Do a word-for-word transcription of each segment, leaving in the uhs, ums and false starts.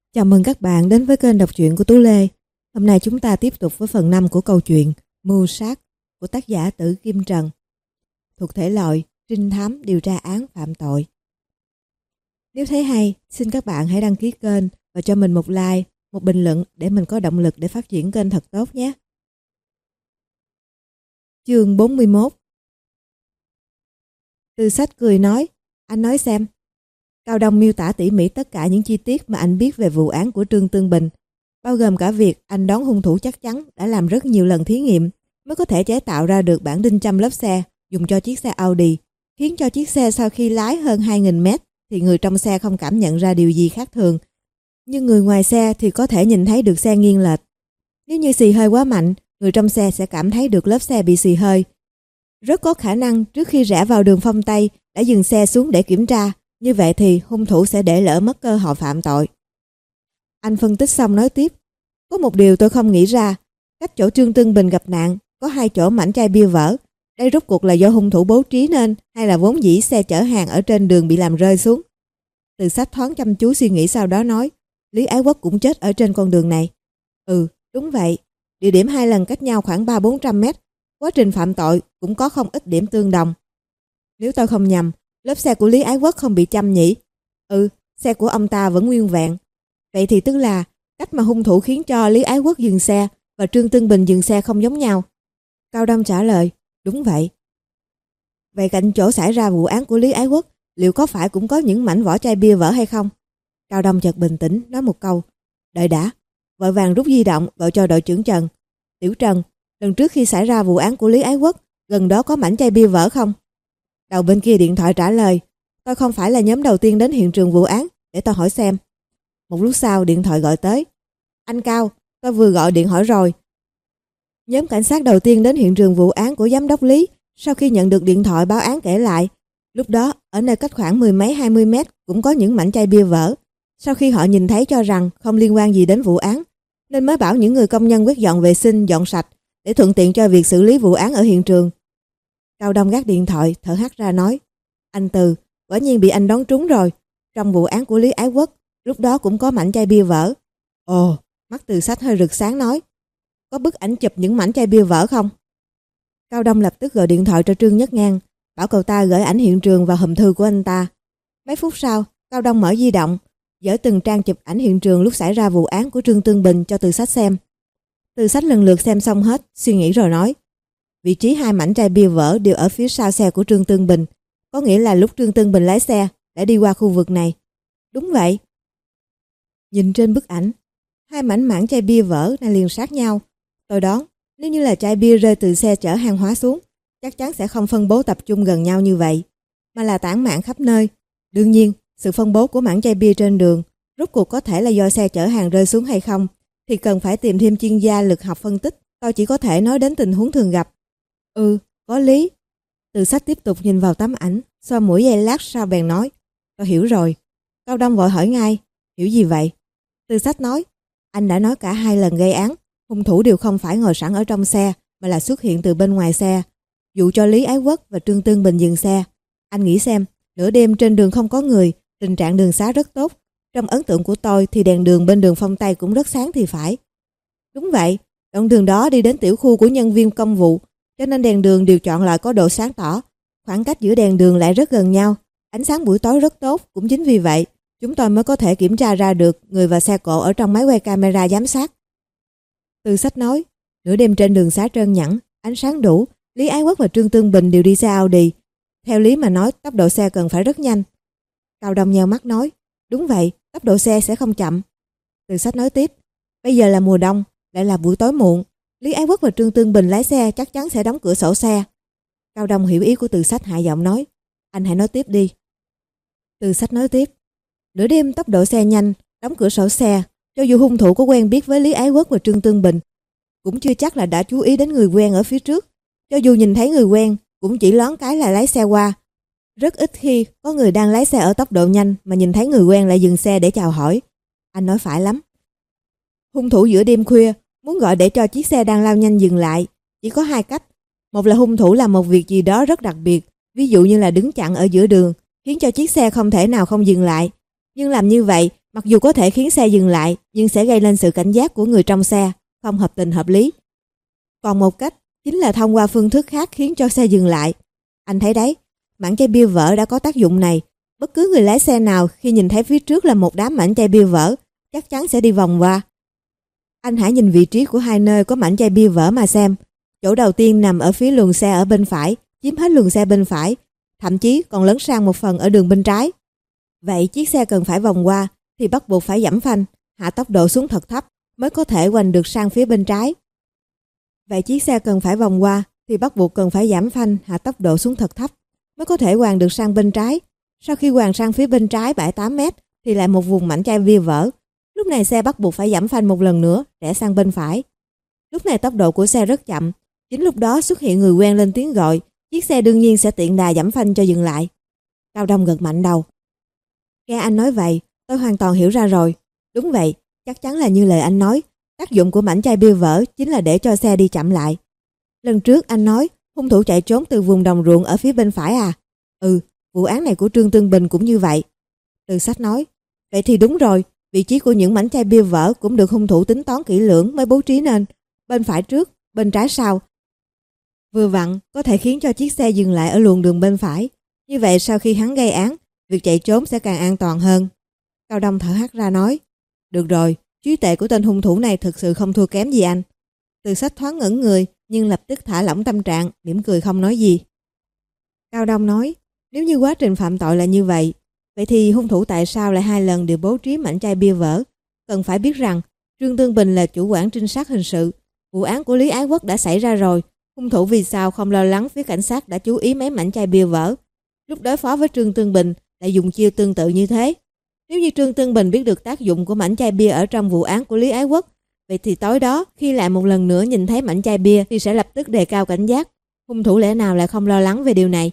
Chào mừng các bạn đến với kênh đọc truyện của Tú Lê. Hôm nay chúng ta tiếp tục với phần năm của câu chuyện Mưu sát của tác giả Tử Kim Trần, thuộc thể loại trinh thám điều tra án phạm tội. Nếu thấy hay, xin các bạn hãy đăng ký kênh và cho mình một like, một bình luận để mình có động lực để phát triển kênh thật tốt nhé. Chương bốn mươi mốt. Từ Sách cười nói, anh nói xem. Cao Đông miêu tả tỉ mỉ tất cả những chi tiết mà anh biết về vụ án của Trương Tương Bình, bao gồm cả việc anh đoán hung thủ chắc chắn đã làm rất nhiều lần thí nghiệm mới có thể chế tạo ra được bản đinh châm lớp xe dùng cho chiếc xe Audi, khiến cho chiếc xe sau khi lái hơn hai nghìn mét thì người trong xe không cảm nhận ra điều gì khác thường, nhưng người ngoài xe thì có thể nhìn thấy được xe nghiêng lệch. Nếu như xì hơi quá mạnh, người trong xe sẽ cảm thấy được lớp xe bị xì hơi. Rất có khả năng trước khi rẽ vào đường phong Tây đã dừng xe xuống để kiểm tra, như vậy thì hung thủ sẽ để lỡ mất cơ hội phạm tội. Anh phân tích xong nói tiếp, có một điều tôi không nghĩ ra, cách chỗ Trương Tương Bình gặp nạn có hai chỗ mảnh chai bia vỡ, đây rốt cuộc là do hung thủ bố trí nên hay là vốn dĩ xe chở hàng ở trên đường bị làm rơi xuống. Từ Sách thoáng chăm chú suy nghĩ sau đó nói, Lý Ái Quốc cũng chết ở trên con đường này. Ừ, đúng vậy, địa điểm hai lần cách nhau khoảng ba bốn trăm mét, quá trình phạm tội cũng có không ít điểm tương đồng. Nếu tôi không nhầm, lớp xe của Lý Ái Quốc không bị châm nhỉ? Ừ, xe của ông ta vẫn nguyên vẹn. Vậy thì tức là cách mà hung thủ khiến cho Lý Ái Quốc dừng xe và Trương Tương Bình dừng xe không giống nhau. Cao Đông trả lời, đúng vậy. Vậy cạnh chỗ xảy ra vụ án của Lý Ái Quốc, liệu có phải cũng có những mảnh vỏ chai bia vỡ hay không? Cao Đông chợt bình tĩnh nói một câu, đợi đã, vội vàng rút di động gọi cho đội trưởng Trần. Tiểu Trần, lần trước khi xảy ra vụ án của Lý Ái Quốc, gần đó có mảnh chai bia vỡ không? Đầu bên kia điện thoại trả lời, tôi không phải là nhóm đầu tiên đến hiện trường vụ án, để tôi hỏi xem. Một lúc sau điện thoại gọi tới, anh Cao, tôi vừa gọi điện hỏi rồi. Nhóm cảnh sát đầu tiên đến hiện trường vụ án của giám đốc Lý, sau khi nhận được điện thoại báo án kể lại, lúc đó ở nơi cách khoảng mười mấy hai mươi mét cũng có những mảnh chai bia vỡ. Sau khi họ nhìn thấy cho rằng không liên quan gì đến vụ án, nên mới bảo những người công nhân quét dọn vệ sinh dọn sạch để thuận tiện cho việc xử lý vụ án ở hiện trường. Cao Đông gác điện thoại, thở hắt ra nói, anh Từ, quả nhiên bị anh đoán trúng rồi. Trong vụ án của Lý Ái Quốc, lúc đó cũng có mảnh chai bia vỡ. Ồ, mắt Từ Sách hơi rực sáng nói, có bức ảnh chụp những mảnh chai bia vỡ không? Cao Đông lập tức gọi điện thoại cho Trương Nhất Ngang, bảo cậu ta gửi ảnh hiện trường vào hòm thư của anh ta. Mấy phút sau, Cao Đông mở di động, dở từng trang chụp ảnh hiện trường lúc xảy ra vụ án của Trương Tương Bình cho Từ Sách xem. Từ Sách lần lượt xem xong hết, suy nghĩ rồi nói, vị trí hai mảnh chai bia vỡ đều ở phía sau xe của Trương Tương Bình, có nghĩa là lúc Trương Tương Bình lái xe đã đi qua khu vực này. Đúng vậy. Nhìn trên bức ảnh, hai mảnh mảng chai bia vỡ đang liền sát nhau. Tôi đoán, nếu như là chai bia rơi từ xe chở hàng hóa xuống, chắc chắn sẽ không phân bố tập trung gần nhau như vậy, mà là tản mạn khắp nơi. Đương nhiên, sự phân bố của mảng chai bia trên đường rốt cuộc có thể là do xe chở hàng rơi xuống hay không, thì cần phải tìm thêm chuyên gia lực học phân tích. Tôi chỉ có thể nói đến tình huống thường gặp. Ừ, có lý. Từ Sách tiếp tục nhìn vào tấm ảnh, xoa mũi giây lát sau bèn nói, tôi hiểu rồi. Cao Đông vội hỏi ngay, hiểu gì vậy? Từ Sách nói, anh đã nói cả hai lần gây án, hung thủ đều không phải ngồi sẵn ở trong xe, mà là xuất hiện từ bên ngoài xe, dụ cho Lý Ái Quốc và Trương Tương Bình dừng xe. Anh nghĩ xem, nửa đêm trên đường không có người, tình trạng đường xá rất tốt. Trong ấn tượng của tôi thì đèn đường bên đường phong Tây cũng rất sáng thì phải. Đúng vậy, đoạn đường đó đi đến tiểu khu của nhân viên công vụ, cho nên đèn đường đều chọn loại có độ sáng tỏ. Khoảng cách giữa đèn đường lại rất gần nhau, ánh sáng buổi tối rất tốt. Cũng chính vì vậy, chúng tôi mới có thể kiểm tra ra được người và xe cộ ở trong máy quay camera giám sát. Từ Sách nói, nửa đêm trên đường xá trơn nhẵn, ánh sáng đủ, Lý Ái Quốc và Trương Tương Bình đều đi xe Audi. Theo lý mà nói, tốc độ xe cần phải rất nhanh. Cao Đông nheo mắt nói, đúng vậy, tốc độ xe sẽ không chậm. Từ Sách nói tiếp, bây giờ là mùa đông, lại là buổi tối muộn, Lý Ái Quốc và Trương Tương Bình lái xe chắc chắn sẽ đóng cửa sổ xe. Cao Đông hiểu ý của Từ Sách, hạ giọng nói, anh hãy nói tiếp đi. Từ Sách nói tiếp, nửa đêm tốc độ xe nhanh, đóng cửa sổ xe, cho dù hung thủ có quen biết với Lý Ái Quốc và Trương Tương Bình, cũng chưa chắc là đã chú ý đến người quen ở phía trước. Cho dù nhìn thấy người quen, cũng chỉ loáng cái là lái xe qua. Rất ít khi có người đang lái xe ở tốc độ nhanh mà nhìn thấy người quen lại dừng xe để chào hỏi. Anh nói phải lắm. Hung thủ giữa đêm khuya muốn gọi để cho chiếc xe đang lao nhanh dừng lại, chỉ có hai cách. Một là hung thủ làm một việc gì đó rất đặc biệt, ví dụ như là đứng chặn ở giữa đường, khiến cho chiếc xe không thể nào không dừng lại. Nhưng làm như vậy Mặc dù có thể khiến xe dừng lại, nhưng sẽ gây lên sự cảnh giác của người trong xe, không hợp tình hợp lý. Còn một cách chính là thông qua phương thức khác khiến cho xe dừng lại. Anh thấy đấy, mảnh chai bia vỡ đã có tác dụng này. Bất cứ người lái xe nào khi nhìn thấy phía trước là một đám mảnh chai bia vỡ, chắc chắn sẽ đi vòng qua. Anh hãy nhìn vị trí của hai nơi có mảnh chai bia vỡ mà xem. Chỗ đầu tiên nằm ở phía luồng xe ở bên phải, chiếm hết luồng xe bên phải, thậm chí còn lấn sang một phần ở đường bên trái. Vậy chiếc xe cần phải vòng qua thì bắt buộc phải giảm phanh, hạ tốc độ xuống thật thấp mới có thể quành được sang phía bên trái. Vậy chiếc xe cần phải vòng qua thì bắt buộc cần phải giảm phanh, hạ tốc độ xuống thật thấp mới có thể quàng được sang bên trái. Sau khi quàng sang phía bên trái bảy tám mét thì lại một vùng mảnh chai bia vỡ. Lúc này xe bắt buộc phải giảm phanh một lần nữa, rẽ sang bên phải. Lúc này tốc độ của xe rất chậm. Chính lúc đó xuất hiện người quen lên tiếng gọi, chiếc xe đương nhiên sẽ tiện đà giảm phanh cho dừng lại. Cao Đông gật mạnh đầu. Nghe anh nói vậy, tôi hoàn toàn hiểu ra rồi. Đúng vậy, chắc chắn là như lời anh nói. Tác dụng của mảnh chai bia vỡ chính là để cho xe đi chậm lại. Lần trước anh nói hung thủ chạy trốn từ vùng đồng ruộng ở phía bên phải à? Ừ, vụ án này của Trương Tương Bình cũng như vậy. Từ Sách nói, vậy thì đúng rồi, vị trí của những mảnh chai bia vỡ cũng được hung thủ tính toán kỹ lưỡng mới bố trí nên. Bên phải trước, bên trái sau. Vừa vặn có thể khiến cho chiếc xe dừng lại ở luồng đường bên phải. Như vậy sau khi hắn gây án, việc chạy trốn sẽ càng an toàn hơn. Cao Đông thở hắt ra nói, được rồi, trí tuệ của tên hung thủ này thực sự không thua kém gì anh. Từ Sách thoáng ngẩn người nhưng lập tức thả lỏng tâm trạng, mỉm cười không nói gì. Cao Đông nói, nếu như quá trình phạm tội là như vậy, vậy thì hung thủ tại sao lại hai lần đều bố trí mảnh chai bia vỡ? Cần phải biết rằng Trương Tương Bình là chủ quản trinh sát hình sự. Vụ án của Lý Ái Quốc đã xảy ra rồi. Hung thủ vì sao không lo lắng phía cảnh sát đã chú ý mấy mảnh chai bia vỡ? Lúc đối phó với Trương Tương Bình lại dùng chiêu tương tự như thế. Nếu như Trương Tương Bình biết được tác dụng của mảnh chai bia ở trong vụ án của Lý Ái Quốc, vậy thì tối đó khi lại một lần nữa nhìn thấy mảnh chai bia thì sẽ lập tức đề cao cảnh giác. Hung thủ lẽ nào lại không lo lắng về điều này?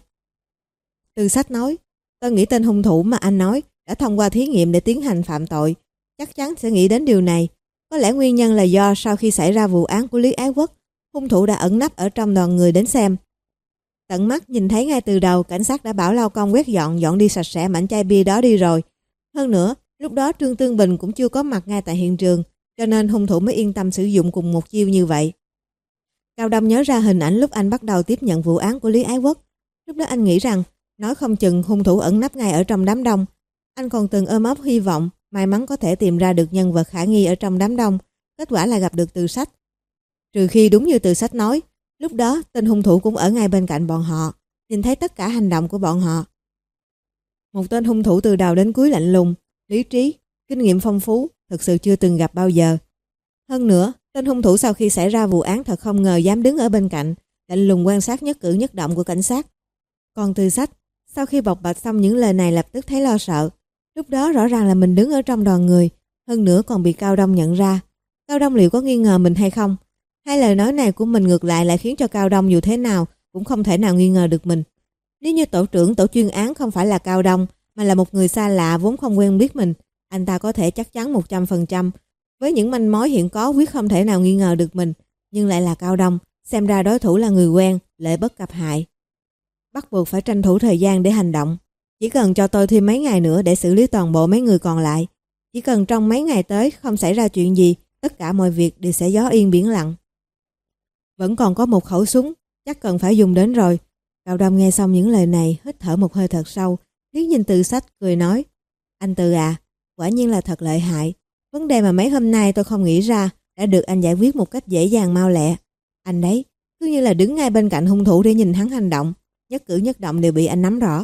Từ Sách nói, tôi nghĩ tên hung thủ mà anh nói đã thông qua thí nghiệm để tiến hành phạm tội, chắc chắn sẽ nghĩ đến điều này. Có lẽ nguyên nhân là do sau khi xảy ra vụ án của Lý Ái Quốc, hung thủ đã ẩn nấp ở trong đoàn người đến xem. Tận mắt nhìn thấy ngay từ đầu cảnh sát đã bảo lao công quét dọn dọn đi sạch sẽ mảnh chai bia đó đi rồi. Hơn nữa, lúc đó Trương Tương Bình cũng chưa có mặt ngay tại hiện trường, cho nên hung thủ mới yên tâm sử dụng cùng một chiêu như vậy. Cao Đông nhớ ra hình ảnh lúc anh bắt đầu tiếp nhận vụ án của Lý Ái Quốc. Lúc đó anh nghĩ rằng nói không chừng hung thủ ẩn nấp ngay ở trong đám đông. Anh còn từng ôm ấp hy vọng may mắn có thể tìm ra được nhân vật khả nghi ở trong đám đông. Kết quả là gặp được Từ Sách. Trừ khi đúng như Từ Sách nói, lúc đó tên hung thủ cũng ở ngay bên cạnh bọn họ, nhìn thấy tất cả hành động của bọn họ. Một tên hung thủ từ đầu đến cuối lạnh lùng, lý trí, kinh nghiệm phong phú, thực sự chưa từng gặp bao giờ. Hơn nữa, tên hung thủ sau khi xảy ra vụ án thật không ngờ dám đứng ở bên cạnh, lạnh lùng quan sát nhất cử nhất động của cảnh sát. Còn Từ Sách, sau khi bộc bạch xong những lời này lập tức thấy lo sợ. Lúc đó rõ ràng là mình đứng ở trong đoàn người, hơn nữa còn bị Cao Đông nhận ra. Cao Đông liệu có nghi ngờ mình hay không? Hai lời nói này của mình ngược lại lại khiến cho Cao Đông dù thế nào cũng không thể nào nghi ngờ được mình. Nếu như tổ trưởng tổ chuyên án không phải là Cao Đông mà là một người xa lạ vốn không quen biết mình, anh ta có thể chắc chắn một trăm phần trăm. Với những manh mối hiện có quyết không thể nào nghi ngờ được mình, nhưng lại là Cao Đông, xem ra đối thủ là người quen, lệ bất cập hại. Bắt buộc phải tranh thủ thời gian để hành động. Chỉ cần cho tôi thêm mấy ngày nữa để xử lý toàn bộ mấy người còn lại. Chỉ cần trong mấy ngày tới không xảy ra chuyện gì, tất cả mọi việc đều sẽ gió yên biển lặng. Vẫn còn có một khẩu súng, chắc cần phải dùng đến rồi. Cao Đông nghe xong những lời này, hít thở một hơi thật sâu, liếc nhìn Từ Sách cười nói, anh Từ à, quả nhiên là thật lợi hại. Vấn đề mà mấy hôm nay tôi không nghĩ ra đã được anh giải quyết một cách dễ dàng mau lẹ. Anh đấy, cứ như là đứng ngay bên cạnh hung thủ để nhìn hắn hành động, nhất cử nhất động đều bị anh nắm rõ.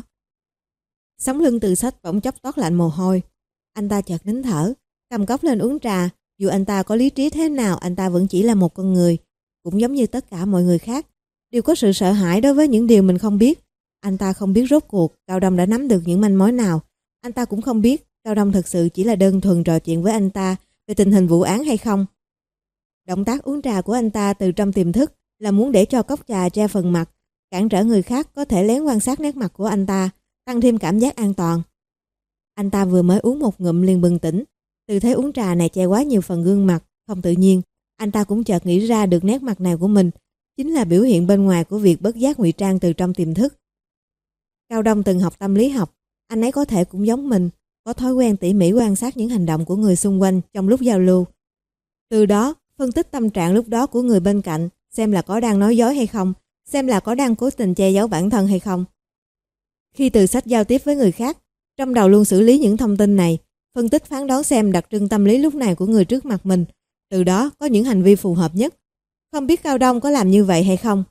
Sống lưng Từ Sách bỗng chốc toát lạnh mồ hôi. Anh ta chợt nín thở, cầm cốc lên uống trà. Dù anh ta có lý trí thế nào, anh ta vẫn chỉ là một con người, cũng giống như tất cả mọi người khác, đều có sự sợ hãi đối với những điều mình không biết. Anh ta không biết rốt cuộc Cao Đông đã nắm được những manh mối nào. Anh ta cũng không biết Cao Đông thực sự chỉ là đơn thuần trò chuyện với anh ta về tình hình vụ án hay không. Động tác uống trà của anh ta từ trong tiềm thức là muốn để cho cốc trà che phần mặt, cản trở người khác có thể lén quan sát nét mặt của anh ta, tăng thêm cảm giác an toàn. Anh ta vừa mới uống một ngụm liền bừng tỉnh. Tư thế uống trà này che quá nhiều phần gương mặt, không tự nhiên. Anh ta cũng chợt nghĩ ra được nét mặt này của mình chính là biểu hiện bên ngoài của việc bất giác ngụy trang từ trong tiềm thức. Cao Đông từng học tâm lý học, anh ấy có thể cũng giống mình, có thói quen tỉ mỉ quan sát những hành động của người xung quanh trong lúc giao lưu. Từ đó, phân tích tâm trạng lúc đó của người bên cạnh, xem là có đang nói dối hay không, xem là có đang cố tình che giấu bản thân hay không. Khi Từ Sách giao tiếp với người khác, trong đầu luôn xử lý những thông tin này, phân tích phán đoán xem đặc trưng tâm lý lúc này của người trước mặt mình, từ đó có những hành vi phù hợp nhất. Không biết Cao Đông có làm như vậy hay không?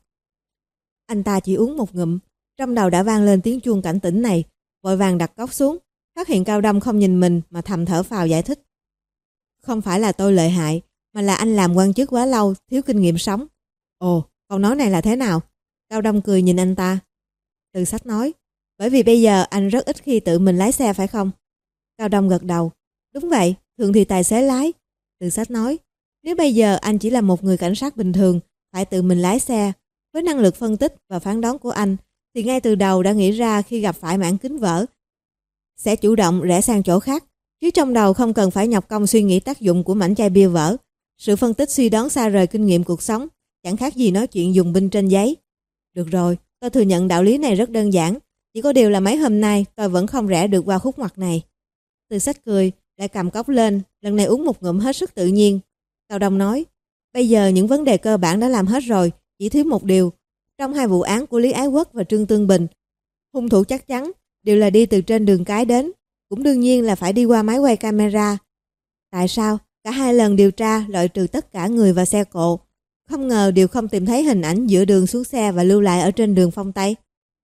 Anh ta chỉ uống một ngụm, trong đầu đã vang lên tiếng chuông cảnh tỉnh này, vội vàng đặt cốc xuống, phát hiện Cao Đông không nhìn mình mà thầm thở phào giải thích. Không phải là tôi lợi hại, mà là anh làm quan chức quá lâu, thiếu kinh nghiệm sống. Ồ, câu nói này là thế nào? Cao Đông cười nhìn anh ta. Từ Sách nói, bởi vì bây giờ anh rất ít khi tự mình lái xe phải không? Cao Đông gật đầu. Đúng vậy, thường thì tài xế lái. Từ Sách nói, nếu bây giờ anh chỉ là một người cảnh sát bình thường, phải tự mình lái xe, với năng lực phân tích và phán đoán của anh, thì ngay từ đầu đã nghĩ ra khi gặp phải mảng kính vỡ, sẽ chủ động rẽ sang chỗ khác, chứ trong đầu không cần phải nhọc công suy nghĩ tác dụng của mảnh chai bia vỡ. Sự phân tích suy đoán xa rời kinh nghiệm cuộc sống, chẳng khác gì nói chuyện dùng binh trên giấy. Được rồi, tôi thừa nhận đạo lý này rất đơn giản, chỉ có điều là mấy hôm nay tôi vẫn không rẽ được qua khúc ngoặt này. Từ Sách cười, lại cầm cốc lên, lần này uống một ngụm hết sức tự nhiên. Cao Đông nói, bây giờ những vấn đề cơ bản đã làm hết rồi, chỉ thiếu một điều. Trong hai vụ án của Lý Ái Quốc và Trương Tương Bình, hung thủ chắc chắn đều là đi từ trên đường cái đến, cũng đương nhiên là phải đi qua máy quay camera. Tại sao? Cả hai lần điều tra loại trừ tất cả người và xe cộ, không ngờ đều không tìm thấy hình ảnh giữa đường xuống xe và lưu lại ở trên đường Phong Tây.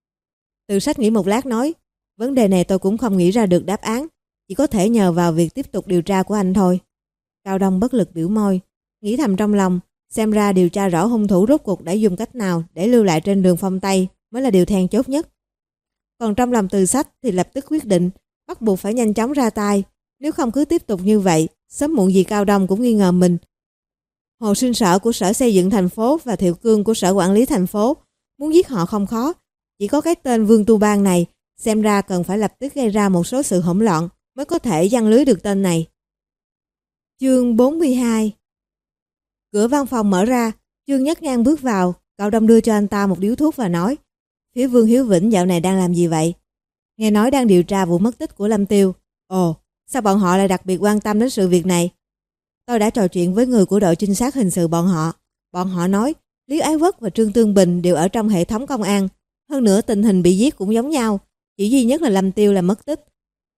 Từ Sách nghĩ một lát nói, vấn đề này tôi cũng không nghĩ ra được đáp án, chỉ có thể nhờ vào việc tiếp tục điều tra của anh thôi. Cao Đông bất lực biểu môi, nghĩ thầm trong lòng, xem ra điều tra rõ hung thủ rốt cuộc đã dùng cách nào để lưu lại trên đường Phong Tây mới là điều then chốt nhất. Còn trong lòng Từ Sách thì lập tức quyết định, bắt buộc phải nhanh chóng ra tay, nếu không cứ tiếp tục như vậy, sớm muộn gì Cao Đông cũng nghi ngờ mình. Hồ Sinh Sở của Sở Xây dựng thành phố và Thiệu Cương của Sở Quản lý thành phố, muốn giết họ không khó, chỉ có cái tên Vương Tu Bang này, xem ra cần phải lập tức gây ra một số sự hỗn loạn mới có thể giăng lưới được tên này. Chương bốn mươi hai. Cửa văn phòng mở ra, Trương Nhất Ngang bước vào, Cao Đông đưa cho anh ta một điếu thuốc và nói, phía Vương Hiếu Vĩnh dạo này đang làm gì vậy? Nghe nói đang điều tra vụ mất tích của Lâm Tiêu. Ồ, sao bọn họ lại đặc biệt quan tâm đến sự việc này? Tôi đã trò chuyện với người của đội trinh sát hình sự bọn họ. Bọn họ nói Lý Ái Quốc và Trương Tương Bình đều ở trong hệ thống công an. Hơn nữa tình hình bị giết cũng giống nhau, chỉ duy nhất là Lâm Tiêu là mất tích.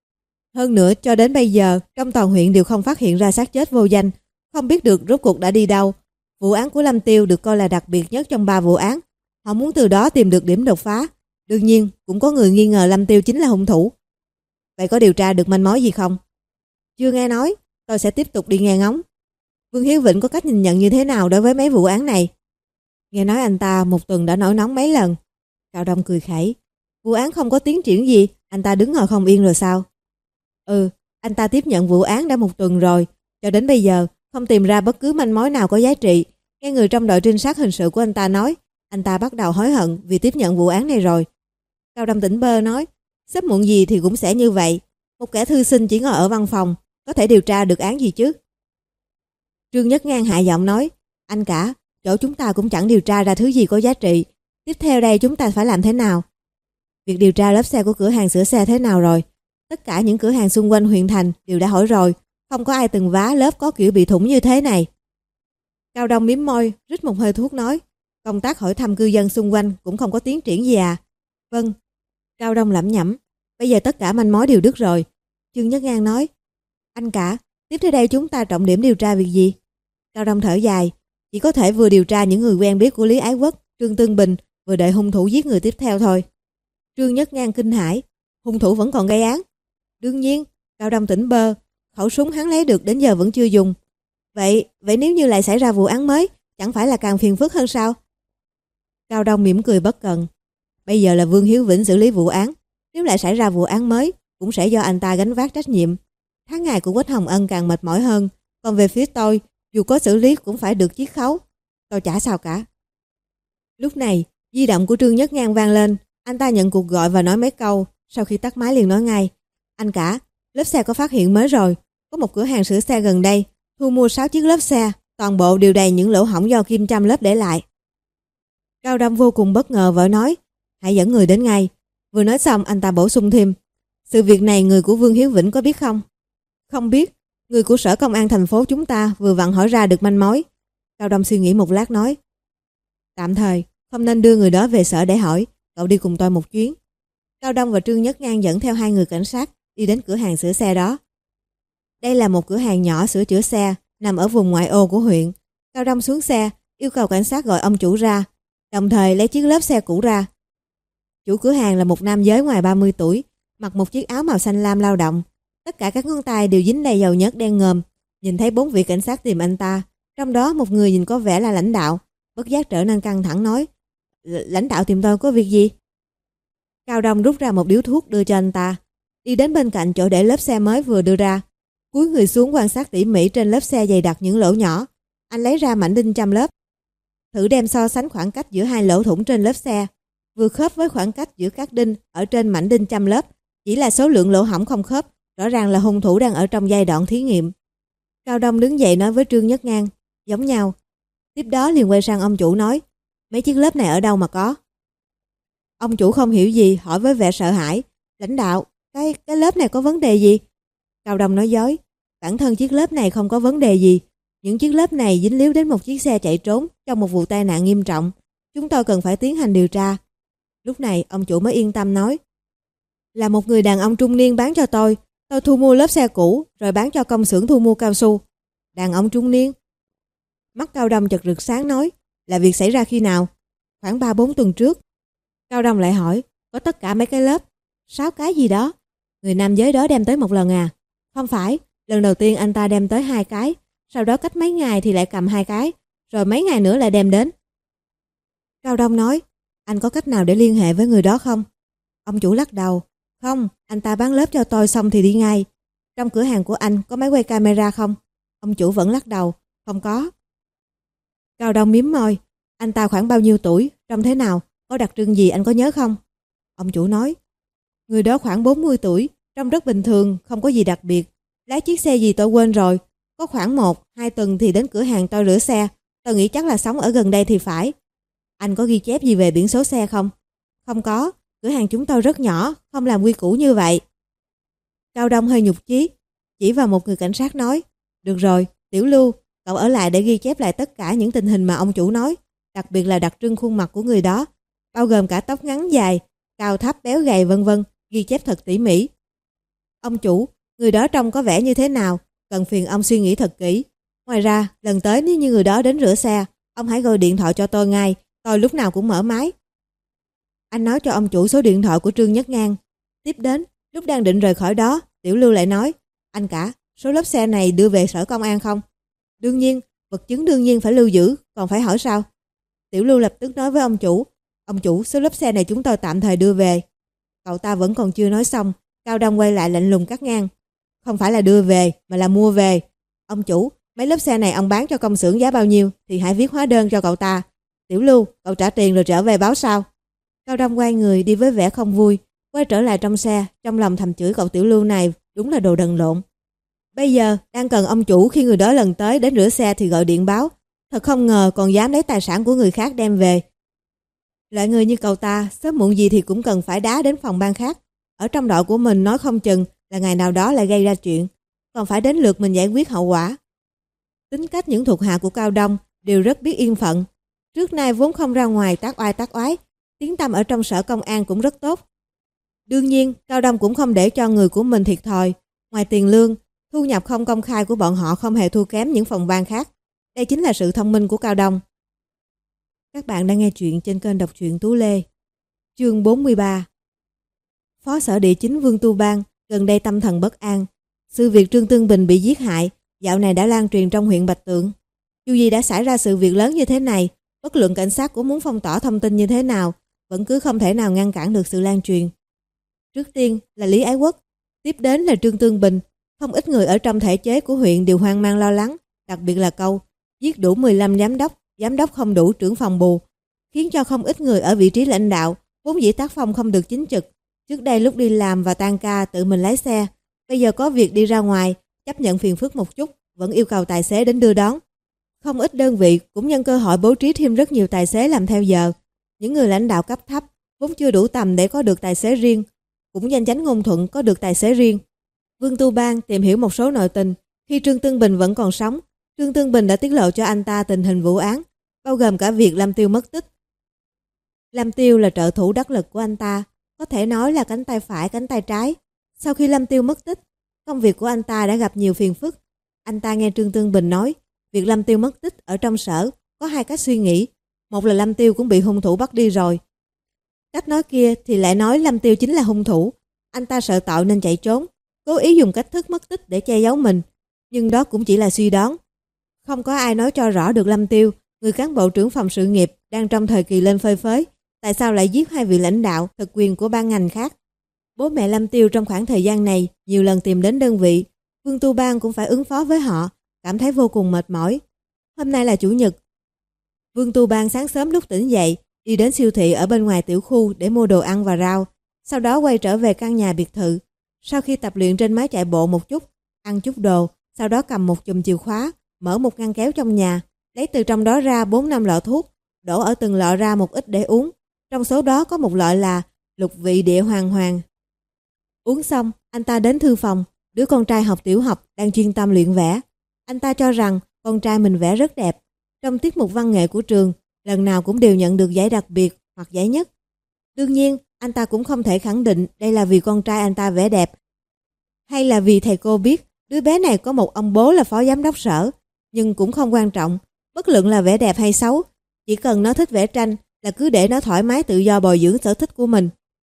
Hơn nữa cho đến bây giờ trong toàn huyện đều không phát hiện ra xác chết vô danh, không biết được rốt cuộc đã đi đâu. Vụ án của Lâm Tiêu được coi là đặc biệt nhất trong ba vụ án. Họ muốn từ đó tìm được điểm đột phá. Đương nhiên cũng có người nghi ngờ Lâm Tiêu chính là hung thủ. Vậy có điều tra được manh mối gì không? Chưa nghe nói, tôi sẽ tiếp tục đi nghe ngóng. Vương Hiếu Vĩnh có cách nhìn nhận như thế nào đối với mấy vụ án này? Nghe nói anh ta một tuần đã nổi nóng mấy lần. Cao Đông cười khẩy. Vụ án không có tiến triển gì, anh ta đứng ngồi không yên rồi sao? Ừ, anh ta tiếp nhận vụ án đã một tuần rồi, cho đến bây giờ không tìm ra bất cứ manh mối nào có giá trị. Nghe người trong đội trinh sát hình sự của anh ta nói, anh ta bắt đầu hối hận vì tiếp nhận vụ án này rồi. Cao Đông tỉnh bơ nói, sớm muộn gì thì cũng sẽ như vậy. Một kẻ thư sinh chỉ ngồi ở văn phòng, có thể điều tra được án gì chứ? Trương Nhất Ngang hạ giọng nói, anh cả, chỗ chúng ta cũng chẳng điều tra ra thứ gì có giá trị. Tiếp theo đây chúng ta phải làm thế nào? Việc điều tra lớp xe của cửa hàng sửa xe thế nào rồi? Tất cả những cửa hàng xung quanh huyện thành đều đã hỏi rồi, không có ai từng vá lớp có kiểu bị thủng như thế này. Cao Đông mím môi, rít một hơi thuốc nói, công tác hỏi thăm cư dân xung quanh cũng không có tiến triển gì à? Vâng. Cao Đông lẩm nhẩm, bây giờ tất cả manh mối đều đứt rồi. Trương Nhất Ngang nói, anh cả, tiếp theo đây chúng ta trọng điểm điều tra việc gì? Cao Đông thở dài, chỉ có thể vừa điều tra những người quen biết của Lý Ái Quốc, Trương Tương Bình, vừa đợi hung thủ giết người tiếp theo thôi. Trương Nhất Ngang kinh hãi, hung thủ vẫn còn gây án? Đương nhiên. Cao Đông tỉnh bơ, khẩu súng hắn lấy được đến giờ vẫn chưa dùng. Vậy, vậy nếu như lại xảy ra vụ án mới, chẳng phải là càng phiền phức hơn sao? Cao Đông mỉm cười bất cần. Bây giờ là Vương Hiếu Vĩnh xử lý vụ án, nếu lại xảy ra vụ án mới, cũng sẽ do anh ta gánh vác trách nhiệm. Tháng ngày của Quách Hồng Ân càng mệt mỏi hơn, còn về phía tôi, dù có xử lý cũng phải được chiết khấu. Tôi chả sao cả. Lúc này, di động của Trương Nhất Ngang vang lên, anh ta nhận cuộc gọi và nói mấy câu, sau khi tắt máy liền nói ngay, anh cả, lớp xe có phát hiện mới rồi, có một cửa hàng sửa xe gần đây, thu mua sáu chiếc lớp xe, toàn bộ đều đầy những lỗ hổng do kim châm lớp để lại. Cao Đông vô cùng bất ngờ vội nói, hãy dẫn người đến ngay. Vừa nói xong anh ta bổ sung thêm, Sự việc này người của Vương Hiếu Vĩnh có biết không? Không biết. Người của sở công an thành phố chúng ta vừa vặn hỏi ra được manh mối. Cao Đông suy nghĩ một lát nói. Tạm thời, không nên đưa người đó về sở để hỏi. Cậu đi cùng tôi một chuyến. Cao Đông và Trương Nhất Ngang dẫn theo hai người cảnh sát đi đến cửa hàng sửa xe đó. Đây là một cửa hàng nhỏ sửa chữa xe nằm ở vùng ngoại ô của huyện. Cao Đông xuống xe, yêu cầu cảnh sát gọi ông chủ ra, đồng thời lấy chiếc lốp xe cũ ra. Chủ cửa hàng là một nam giới ngoài ba mươi tuổi, mặc một chiếc áo màu xanh lam lao động. Tất cả các ngón tay đều dính đầy dầu nhớt đen ngòm. Nhìn thấy bốn vị cảnh sát tìm anh ta, trong đó một người nhìn có vẻ là lãnh đạo, bất giác trở nên căng thẳng nói: "Lãnh đạo tìm tôi có việc gì?" Cao Đông rút ra một điếu thuốc đưa cho anh ta, đi đến bên cạnh chỗ để lớp xe mới vừa đưa ra, cúi người xuống quan sát tỉ mỉ trên lớp xe dày đặc những lỗ nhỏ. Anh lấy ra mảnh đinh chăm lớp, thử đem so sánh khoảng cách giữa hai lỗ thủng trên lớp xe, vừa khớp với khoảng cách giữa các đinh ở trên mảnh đinh chăm lớp, chỉ là số lượng lỗ hổng không khớp, rõ ràng là hung thủ đang ở trong giai đoạn thí nghiệm. Cao Đông đứng dậy nói với Trương Nhất Ngang: "Giống nhau." Tiếp đó liền quay sang ông chủ nói: "Mấy chiếc lớp này ở đâu mà có?" Ông chủ không hiểu gì, hỏi với vẻ sợ hãi: "Lãnh đạo, cái cái lớp này có vấn đề gì?" Cao Đông nói dối: "Bản thân chiếc lớp này không có vấn đề gì. Những chiếc lớp này dính líu đến một chiếc xe chạy trốn trong một vụ tai nạn nghiêm trọng. Chúng tôi cần phải tiến hành điều tra." Lúc này ông chủ mới yên tâm nói: "Là một người đàn ông trung niên bán cho tôi. Tôi thu mua lớp xe cũ rồi bán cho công xưởng thu mua cao su." Đàn ông trung niên? Mắt Cao Đông chợt rực sáng nói: "Là việc xảy ra khi nào?" "Khoảng ba bốn tuần trước." Cao Đông lại hỏi: "Có tất cả mấy cái lớp?" "Sáu cái gì đó." "Người nam giới đó đem tới một lần à?" "Không phải, lần đầu tiên anh ta đem tới hai cái, sau đó cách mấy ngày thì lại cầm hai cái, rồi mấy ngày nữa lại đem đến." Cao Đông nói: "Anh có cách nào để liên hệ với người đó không?" Ông chủ lắc đầu: "Không, anh ta bán lớp cho tôi xong thì đi ngay." "Trong cửa hàng của anh có máy quay camera không?" Ông chủ vẫn lắc đầu: "Không có." Cao Đông mím môi: "Anh ta khoảng bao nhiêu tuổi, trông thế nào, có đặc trưng gì anh có nhớ không?" Ông chủ nói: "Người đó khoảng bốn mươi tuổi, trông rất bình thường, không có gì đặc biệt. Lái chiếc xe gì tôi quên rồi. Có khoảng một, hai tuần thì đến cửa hàng tôi rửa xe. Tôi nghĩ chắc là sống ở gần đây thì phải." "Anh có ghi chép gì về biển số xe không?" "Không có, cửa hàng chúng tôi rất nhỏ, không làm quy củ như vậy." Cao Đông hơi nhục chí, chỉ vào một người cảnh sát nói: "Được rồi, Tiểu Lưu, cậu ở lại để ghi chép lại tất cả những tình hình mà ông chủ nói, đặc biệt là đặc trưng khuôn mặt của người đó, bao gồm cả tóc ngắn dài, cao thấp béo gầy vân vân, ghi chép thật tỉ mỉ." "Ông chủ, người đó trông có vẻ như thế nào, cần phiền ông suy nghĩ thật kỹ. Ngoài ra, lần tới nếu như người đó đến rửa xe, ông hãy gọi điện thoại cho tôi ngay, tôi lúc nào cũng mở máy." Anh nói cho ông chủ số điện thoại của Trương Nhất Ngang. Tiếp đến, lúc đang định rời khỏi đó, Tiểu Lưu lại nói: "Anh cả, số lớp xe này đưa về sở công an không?" "Đương nhiên, vật chứng đương nhiên phải lưu giữ, còn phải hỏi sao?" Tiểu Lưu lập tức nói với ông chủ: "Ông chủ, số lớp xe này chúng tôi tạm thời đưa về." Cậu ta vẫn còn chưa nói xong, Cao Đông quay lại lạnh lùng cắt ngang: "Không phải là đưa về, mà là mua về. Ông chủ, mấy lớp xe này ông bán cho công xưởng giá bao nhiêu thì hãy viết hóa đơn cho cậu ta. Tiểu Lưu, cậu trả tiền rồi trở về báo sau." Cao Đông quay người đi với vẻ không vui, quay trở lại trong xe, trong lòng thầm chửi cậu Tiểu Lưu này đúng là đồ đần lộn. Bây giờ đang cần ông chủ khi người đó lần tới đến rửa xe thì gọi điện báo, thật không ngờ còn dám lấy tài sản của người khác đem về. Loại người như cậu ta sớm muộn gì thì cũng cần phải đá đến phòng ban khác. Ở trong đội của mình nói không chừng là ngày nào đó lại gây ra chuyện, còn phải đến lượt mình giải quyết hậu quả. Tính cách những thuộc hạ của Cao Đông đều rất biết yên phận. Trước nay vốn không ra ngoài tác oai tác oái, tiếng tăm ở trong sở công an cũng rất tốt. Đương nhiên, Cao Đông cũng không để cho người của mình thiệt thòi. Ngoài tiền lương, thu nhập không công khai của bọn họ không hề thua kém những phòng ban khác. Đây chính là sự thông minh của Cao Đông. Các bạn đang nghe chuyện trên kênh đọc truyện Tú Lê. Chương bốn mươi ba. Phó sở địa chính Vương Tu Bang gần đây tâm thần bất an. Sự việc Trương Tương Bình bị giết hại dạo này đã lan truyền trong huyện Bạch Tượng. Dù gì đã xảy ra sự việc lớn như thế này, bất luận cảnh sát cũng muốn phong tỏa thông tin như thế nào, vẫn cứ không thể nào ngăn cản được sự lan truyền. Trước tiên là Lý Ái Quốc, tiếp đến là Trương Tương Bình. Không ít người ở trong thể chế của huyện đều hoang mang lo lắng, đặc biệt là câu giết đủ mười lăm giám đốc, giám đốc không đủ trưởng phòng bù, khiến cho không ít người ở vị trí lãnh đạo vốn dĩ tác phong không được chính trực. Trước đây lúc đi làm và tan ca tự mình lái xe, bây giờ có việc đi ra ngoài, chấp nhận phiền phức một chút, vẫn yêu cầu tài xế đến đưa đón. Không ít đơn vị cũng nhân cơ hội bố trí thêm rất nhiều tài xế làm theo giờ. Những người lãnh đạo cấp thấp vốn chưa đủ tầm để có được tài xế riêng. cũng danh chánh ngôn thuận, có được tài xế riêng. Vương Tu Bang tìm hiểu một số nội tình. Khi Trương Tương Bình vẫn còn sống, Trương Tương Bình đã tiết lộ cho anh ta tình hình vụ án, bao gồm cả việc Lâm Tiêu mất tích. Lâm Tiêu là trợ thủ đắc lực của anh ta, có thể nói là cánh tay phải, cánh tay trái. Sau khi Lâm Tiêu mất tích, công việc của anh ta đã gặp nhiều phiền phức. Anh ta nghe Trương Tương Bình nói, việc Lâm Tiêu mất tích ở trong sở có hai cách suy nghĩ. Một là Lâm Tiêu cũng bị hung thủ bắt đi rồi. Cách nói kia thì lại nói Lâm Tiêu chính là hung thủ. Anh ta sợ tội nên chạy trốn, cố ý dùng cách thức mất tích để che giấu mình. Nhưng đó cũng chỉ là suy đoán. Không có ai nói cho rõ được Lâm Tiêu, người cán bộ trưởng phòng sự nghiệp đang trong thời kỳ lên phơi phới, tại sao lại giết hai vị lãnh đạo thực quyền của ban ngành khác. Bố mẹ Lâm Tiêu trong khoảng thời gian này nhiều lần tìm đến đơn vị, Vương Tu Bang cũng phải ứng phó với họ, cảm thấy vô cùng mệt mỏi. Hôm nay là chủ nhật. Vương Tu Bang sáng sớm lúc tỉnh dậy, đi đến siêu thị ở bên ngoài tiểu khu để mua đồ ăn và rau, sau đó quay trở về căn nhà biệt thự. Sau khi tập luyện trên máy chạy bộ một chút, ăn chút đồ, sau đó cầm một chùm chìa khóa, mở một ngăn kéo trong nhà, lấy từ trong đó ra bốn năm lọ thuốc, đổ ở từng lọ ra một ít để uống. Trong số đó có một lọ là lục vị địa hoàng hoàng. Uống xong, anh ta đến thư phòng, đứa con trai học tiểu học đang chuyên tâm luyện vẽ. Anh ta cho rằng con trai mình vẽ rất đẹp. Trong tiết mục văn nghệ của trường, lần nào cũng đều nhận được giải đặc biệt hoặc giải nhất. Đương nhiên, anh ta cũng không thể khẳng định đây là vì con trai anh ta vẽ đẹp, hay là vì thầy cô biết đứa bé này có một ông bố là phó giám đốc sở. Nhưng cũng không quan trọng, bất luận là vẽ đẹp hay xấu, chỉ cần nó thích vẽ tranh là cứ để nó thoải mái tự do bồi dưỡng sở thích của mình.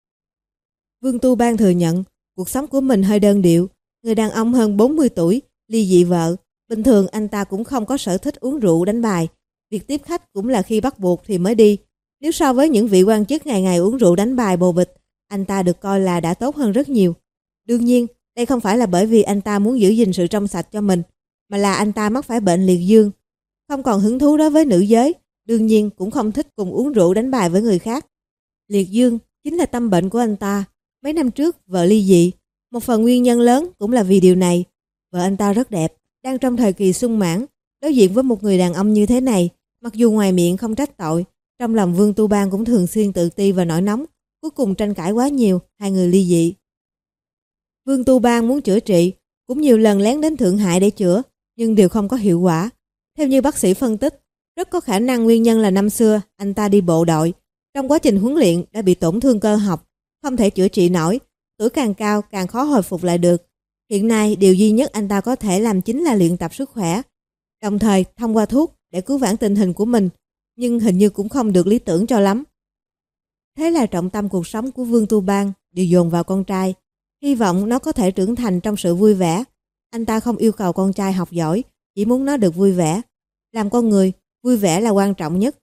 Vương Tu Bang thừa nhận cuộc sống của mình hơi đơn điệu. Người đàn ông hơn bốn mươi tuổi, ly dị vợ. Bình thường anh ta cũng không có sở thích uống rượu đánh bài. Việc tiếp khách cũng là khi bắt buộc thì mới đi. Nếu so với những vị quan chức ngày ngày uống rượu đánh bài bồ bịch, anh ta được coi là đã tốt hơn rất nhiều. Đương nhiên, đây không phải là bởi vì anh ta muốn giữ gìn sự trong sạch cho mình, mà là anh ta mắc phải bệnh liệt dương. Không còn hứng thú đối với nữ giới, đương nhiên cũng không thích cùng uống rượu đánh bài với người khác. Liệt dương chính là tâm bệnh của anh ta. Mấy năm trước, vợ ly dị. Một phần nguyên nhân lớn cũng là vì điều này. Vợ anh ta rất đẹp, đang trong thời kỳ sung mãn. Đối diện với một người đàn ông như thế này, mặc dù ngoài miệng không trách tội, trong lòng Vương Tu Bang cũng thường xuyên tự ti và nổi nóng. Cuối cùng tranh cãi quá nhiều, hai người ly dị. Vương Tu Bang muốn chữa trị, cũng nhiều lần lén đến Thượng Hải để chữa, nhưng đều không có hiệu quả. Theo như bác sĩ phân tích, rất có khả năng nguyên nhân là năm xưa anh ta đi bộ đội, trong quá trình huấn luyện đã bị tổn thương cơ học, không thể chữa trị nổi, tuổi càng cao càng khó hồi phục lại được. Hiện nay điều duy nhất anh ta có thể làm chính là luyện tập sức khỏe, đồng thời thông qua thuốc để cứu vãn tình hình của mình, nhưng hình như cũng không được lý tưởng cho lắm. Thế là trọng tâm cuộc sống của Vương Tu Bang đều dồn vào con trai, hy vọng nó có thể trưởng thành trong sự vui vẻ. Anh ta không yêu cầu con trai học giỏi, chỉ muốn nó được vui vẻ. Làm con người, vui vẻ là quan trọng nhất.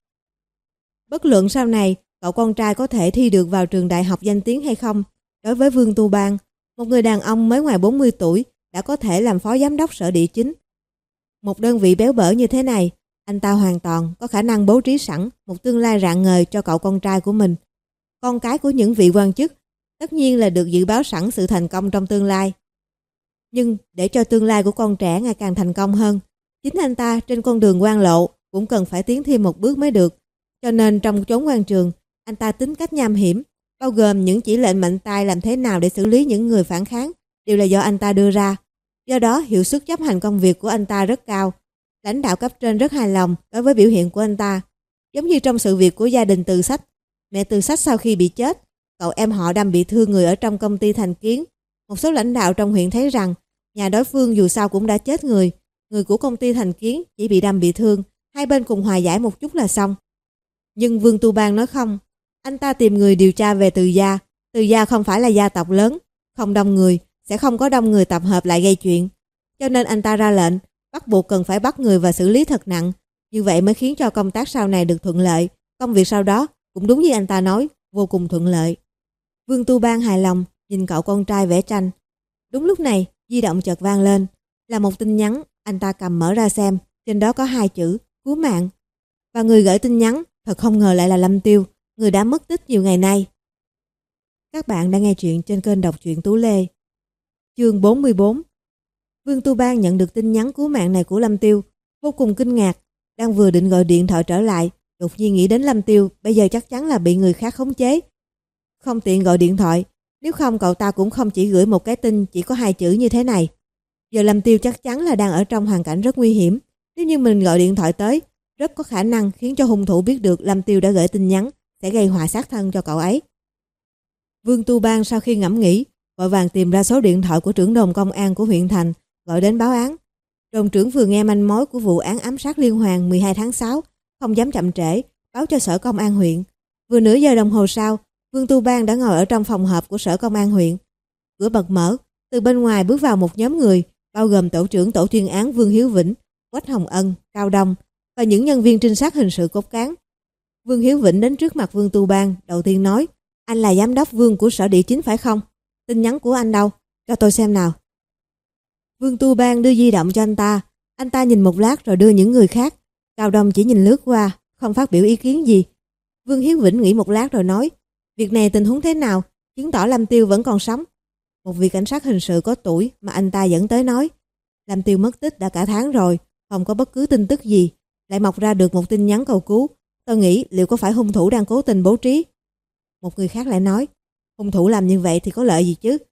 Bất luận sau này cậu con trai có thể thi được vào trường đại học danh tiếng hay không, đối với Vương Tu Bang, một người đàn ông mới ngoài bốn mươi tuổi đã có thể làm phó giám đốc sở địa chính. Một đơn vị béo bở như thế này, anh ta hoàn toàn có khả năng bố trí sẵn một tương lai rạng ngời cho cậu con trai của mình. Con cái của những vị quan chức tất nhiên là được dự báo sẵn sự thành công trong tương lai. Nhưng để cho tương lai của con trẻ ngày càng thành công hơn, chính anh ta trên con đường quan lộ cũng cần phải tiến thêm một bước mới được. Cho nên trong chốn quan trường, anh ta tính cách nham hiểm, bao gồm những chỉ lệnh mạnh tay làm thế nào để xử lý những người phản kháng, đều là do anh ta đưa ra. Do đó, hiệu suất chấp hành công việc của anh ta rất cao. Lãnh đạo cấp trên rất hài lòng đối với biểu hiện của anh ta. Giống như trong sự việc của gia đình Từ Sách. Mẹ Từ Sách sau khi bị chết, cậu em họ đâm bị thương người ở trong công ty Thành Kiến. Một số lãnh đạo trong huyện thấy rằng nhà đối phương dù sao cũng đã chết người. Người của công ty Thành Kiến chỉ bị đâm bị thương, hai bên cùng hòa giải một chút là xong. Nhưng Vương Tu Bang nói không. Anh ta tìm người điều tra về Từ gia. Từ gia không phải là gia tộc lớn, không đông người, sẽ không có đông người tập hợp lại gây chuyện. Cho nên anh ta ra lệnh, bắt buộc cần phải bắt người và xử lý thật nặng. Như vậy mới khiến cho công tác sau này được thuận lợi. Công việc sau đó cũng đúng như anh ta nói, vô cùng thuận lợi. Vương Tu Bang hài lòng nhìn cậu con trai vẽ tranh. Đúng lúc này, di động chợt vang lên. Là một tin nhắn, anh ta cầm mở ra xem. Trên đó có hai chữ, cứu mạng. Và người gửi tin nhắn, thật không ngờ lại là Lâm Tiêu, người đã mất tích nhiều ngày nay. Các bạn đang nghe chuyện trên kênh đọc truyện Tú Lê. Chương bốn mươi bốn. Vương Tu Bang nhận được tin nhắn cứu mạng này của Lâm Tiêu, vô cùng kinh ngạc. Đang vừa định gọi điện thoại trở lại, đột nhiên nghĩ đến Lâm Tiêu bây giờ chắc chắn là bị người khác khống chế. Không tiện gọi điện thoại, Nếu không cậu ta cũng không chỉ gửi một cái tin chỉ có hai chữ như thế này. Giờ Lâm Tiêu chắc chắn là đang ở trong hoàn cảnh rất nguy hiểm. Nếu như mình gọi điện thoại tới, rất có khả năng khiến cho hung thủ biết được Lâm Tiêu đã gửi tin nhắn, sẽ gây họa sát thân cho cậu ấy. Vương Tu Bang sau khi ngẫm nghĩ, vội vàng tìm ra số điện thoại của trưởng đồn công an của huyện thành, gọi đến báo án. Đồn trưởng vừa nghe manh mối của vụ án ám sát liên hoàn mười hai tháng sáu, không dám chậm trễ, báo cho sở công an huyện. Vừa nửa giờ đồng hồ sau, Vương Tu Bang đã ngồi ở trong phòng họp của sở công an huyện. Cửa bật mở, từ bên ngoài bước vào một nhóm người, bao gồm tổ trưởng tổ chuyên án Vương Hiếu Vĩnh, Quách Hồng Ân, Cao Đông và những nhân viên trinh sát hình sự cốt cán. Vương Hiếu Vĩnh đến trước mặt Vương Tu Bang, đầu tiên nói: "Anh là giám đốc Vương của sở địa chính phải không? Tin nhắn của anh đâu? Cho tôi xem nào." Vương Tu Bang đưa di động cho anh ta. Anh ta nhìn một lát rồi đưa những người khác. Cao Đông chỉ nhìn lướt qua, không phát biểu ý kiến gì. Vương Hiếu Vĩnh nghĩ một lát rồi nói: "Việc này tình huống thế nào? Chứng tỏ Lâm Tiêu vẫn còn sống." Một vị cảnh sát hình sự có tuổi mà anh ta dẫn tới nói: "Lâm Tiêu mất tích đã cả tháng rồi, không có bất cứ tin tức gì, lại mọc ra được một tin nhắn cầu cứu. Tôi nghĩ liệu có phải hung thủ đang cố tình bố trí?" Một người khác lại nói: "Hung thủ làm như vậy thì có lợi gì chứ?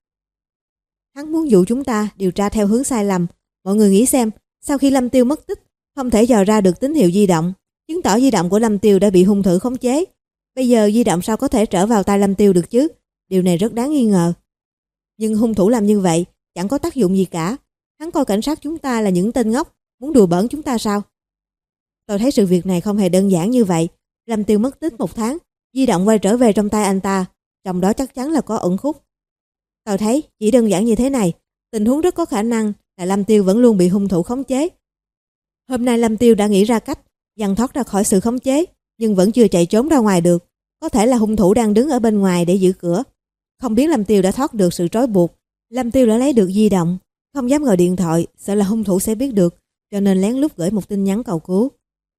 Hắn muốn dụ chúng ta điều tra theo hướng sai lầm. Mọi người nghĩ xem, sau khi Lâm Tiêu mất tích, không thể dò ra được tín hiệu di động, chứng tỏ di động của Lâm Tiêu đã bị hung thủ khống chế. Bây giờ di động sao có thể trở vào tay Lâm Tiêu được chứ? Điều này rất đáng nghi ngờ. Nhưng hung thủ làm như vậy chẳng có tác dụng gì cả. Hắn coi cảnh sát chúng ta là những tên ngốc, muốn đùa bỡn chúng ta sao?" Tôi thấy sự việc này không hề đơn giản như vậy. Lâm Tiêu mất tích một tháng, di động quay trở về trong tay anh ta, trong đó chắc chắn là có ẩn khúc. Tôi thấy chỉ đơn giản như thế này, tình huống rất có khả năng là Lâm Tiêu vẫn luôn bị hung thủ khống chế. Hôm nay Lâm Tiêu đã nghĩ ra cách dằn thoát ra khỏi sự khống chế, nhưng vẫn chưa chạy trốn ra ngoài được. Có thể là hung thủ đang đứng ở bên ngoài để giữ cửa. Không biết Lâm Tiêu đã thoát được sự trói buộc. Lâm Tiêu đã lấy được di động, không dám gọi điện thoại, sợ là hung thủ sẽ biết được, cho nên lén lút gửi một tin nhắn cầu cứu.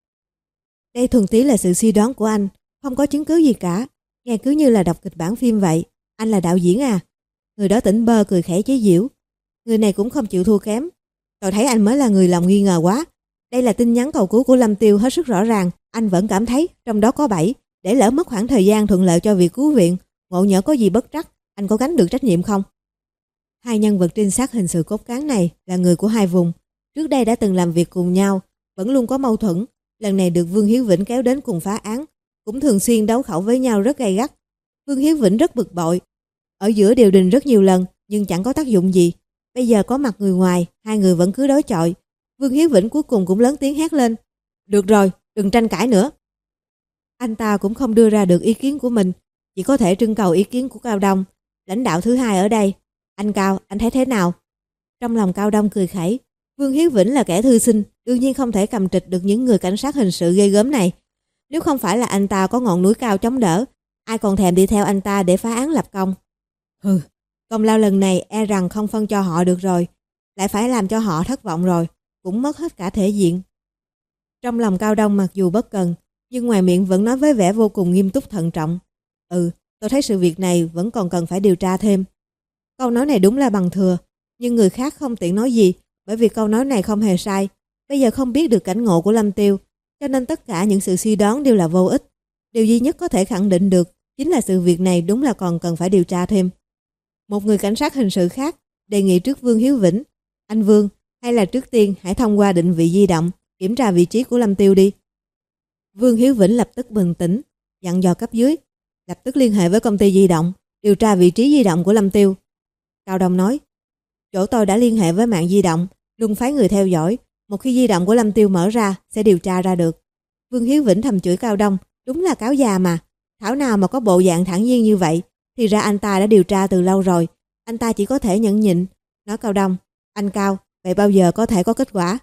Đây thuần túy là sự suy đoán của anh, không có chứng cứ gì cả. Nghe cứ như là đọc kịch bản phim vậy. Anh là đạo diễn à? Người đó tỉnh bơ cười khẽ chế giễu. Người này cũng không chịu thua kém. Tôi thấy anh mới là người lòng nghi ngờ quá. Đây là tin nhắn cầu cứu của Lâm Tiêu hết sức rõ ràng. Anh vẫn cảm thấy trong đó có bẫy, để lỡ mất khoảng thời gian thuận lợi cho việc cứu viện. Ngộ nhỡ có gì bất trắc, anh có gánh được trách nhiệm không? Hai nhân vật trinh sát hình sự cốt cán này là người của hai vùng. Trước đây đã từng làm việc cùng nhau, vẫn luôn có mâu thuẫn. Lần này được Vương Hiếu Vĩnh kéo đến cùng phá án, cũng thường xuyên đấu khẩu với nhau rất gay gắt. Vương Hiếu Vĩnh rất bực bội. Ở giữa điều đình rất nhiều lần, nhưng chẳng có tác dụng gì. Bây giờ có mặt người ngoài, hai người vẫn cứ đối chọi. Vương Hiếu Vĩnh cuối cùng cũng lớn tiếng hét lên: "Được rồi, đừng tranh cãi nữa." Anh ta cũng không đưa ra được ý kiến của mình, chỉ có thể trưng cầu ý kiến của Cao Đông, lãnh đạo thứ hai ở đây. "Anh Cao, anh thấy thế nào?" Trong lòng Cao Đông cười khẩy. Vương Hiếu Vĩnh là kẻ thư sinh, đương nhiên không thể cầm trịch được những người cảnh sát hình sự ghê gớm này. Nếu không phải là anh ta có ngọn núi cao chống đỡ, ai còn thèm đi theo anh ta để phá án lập công. Hừ, công lao lần này e rằng không phân cho họ được rồi, lại phải làm cho họ thất vọng rồi, cũng mất hết cả thể diện. Trong lòng Cao Đông mặc dù bất cần, nhưng ngoài miệng vẫn nói với vẻ vô cùng nghiêm túc thận trọng: "Ừ, tôi thấy sự việc này vẫn còn cần phải điều tra thêm." Câu nói này đúng là bằng thừa, nhưng người khác không tiện nói gì, bởi vì câu nói này không hề sai. Bây giờ không biết được cảnh ngộ của Lâm Tiêu, cho nên tất cả những sự suy đoán đều là vô ích. Điều duy nhất có thể khẳng định được chính là sự việc này đúng là còn cần phải điều tra thêm. Một người cảnh sát hình sự khác đề nghị trước Vương Hiếu Vĩnh: "Anh Vương, hay là trước tiên hãy thông qua định vị di động kiểm tra vị trí của Lâm Tiêu đi." Vương Hiếu Vĩnh lập tức bừng tỉnh, dặn dò cấp dưới: "Lập tức liên hệ với công ty di động, điều tra vị trí di động của Lâm Tiêu." Cao Đông nói: "Chỗ tôi đã liên hệ với mạng di động, luôn phái người theo dõi, một khi di động của Lâm Tiêu mở ra sẽ điều tra ra được." Vương Hiếu Vĩnh thầm chửi Cao Đông, đúng là cáo già mà, thảo nào mà có bộ dạng thản nhiên như vậy, thì ra anh ta đã điều tra từ lâu rồi. Anh ta chỉ có thể nhẫn nhịn, nói Cao Đông: "Anh Cao, vậy bao giờ có thể có kết quả?"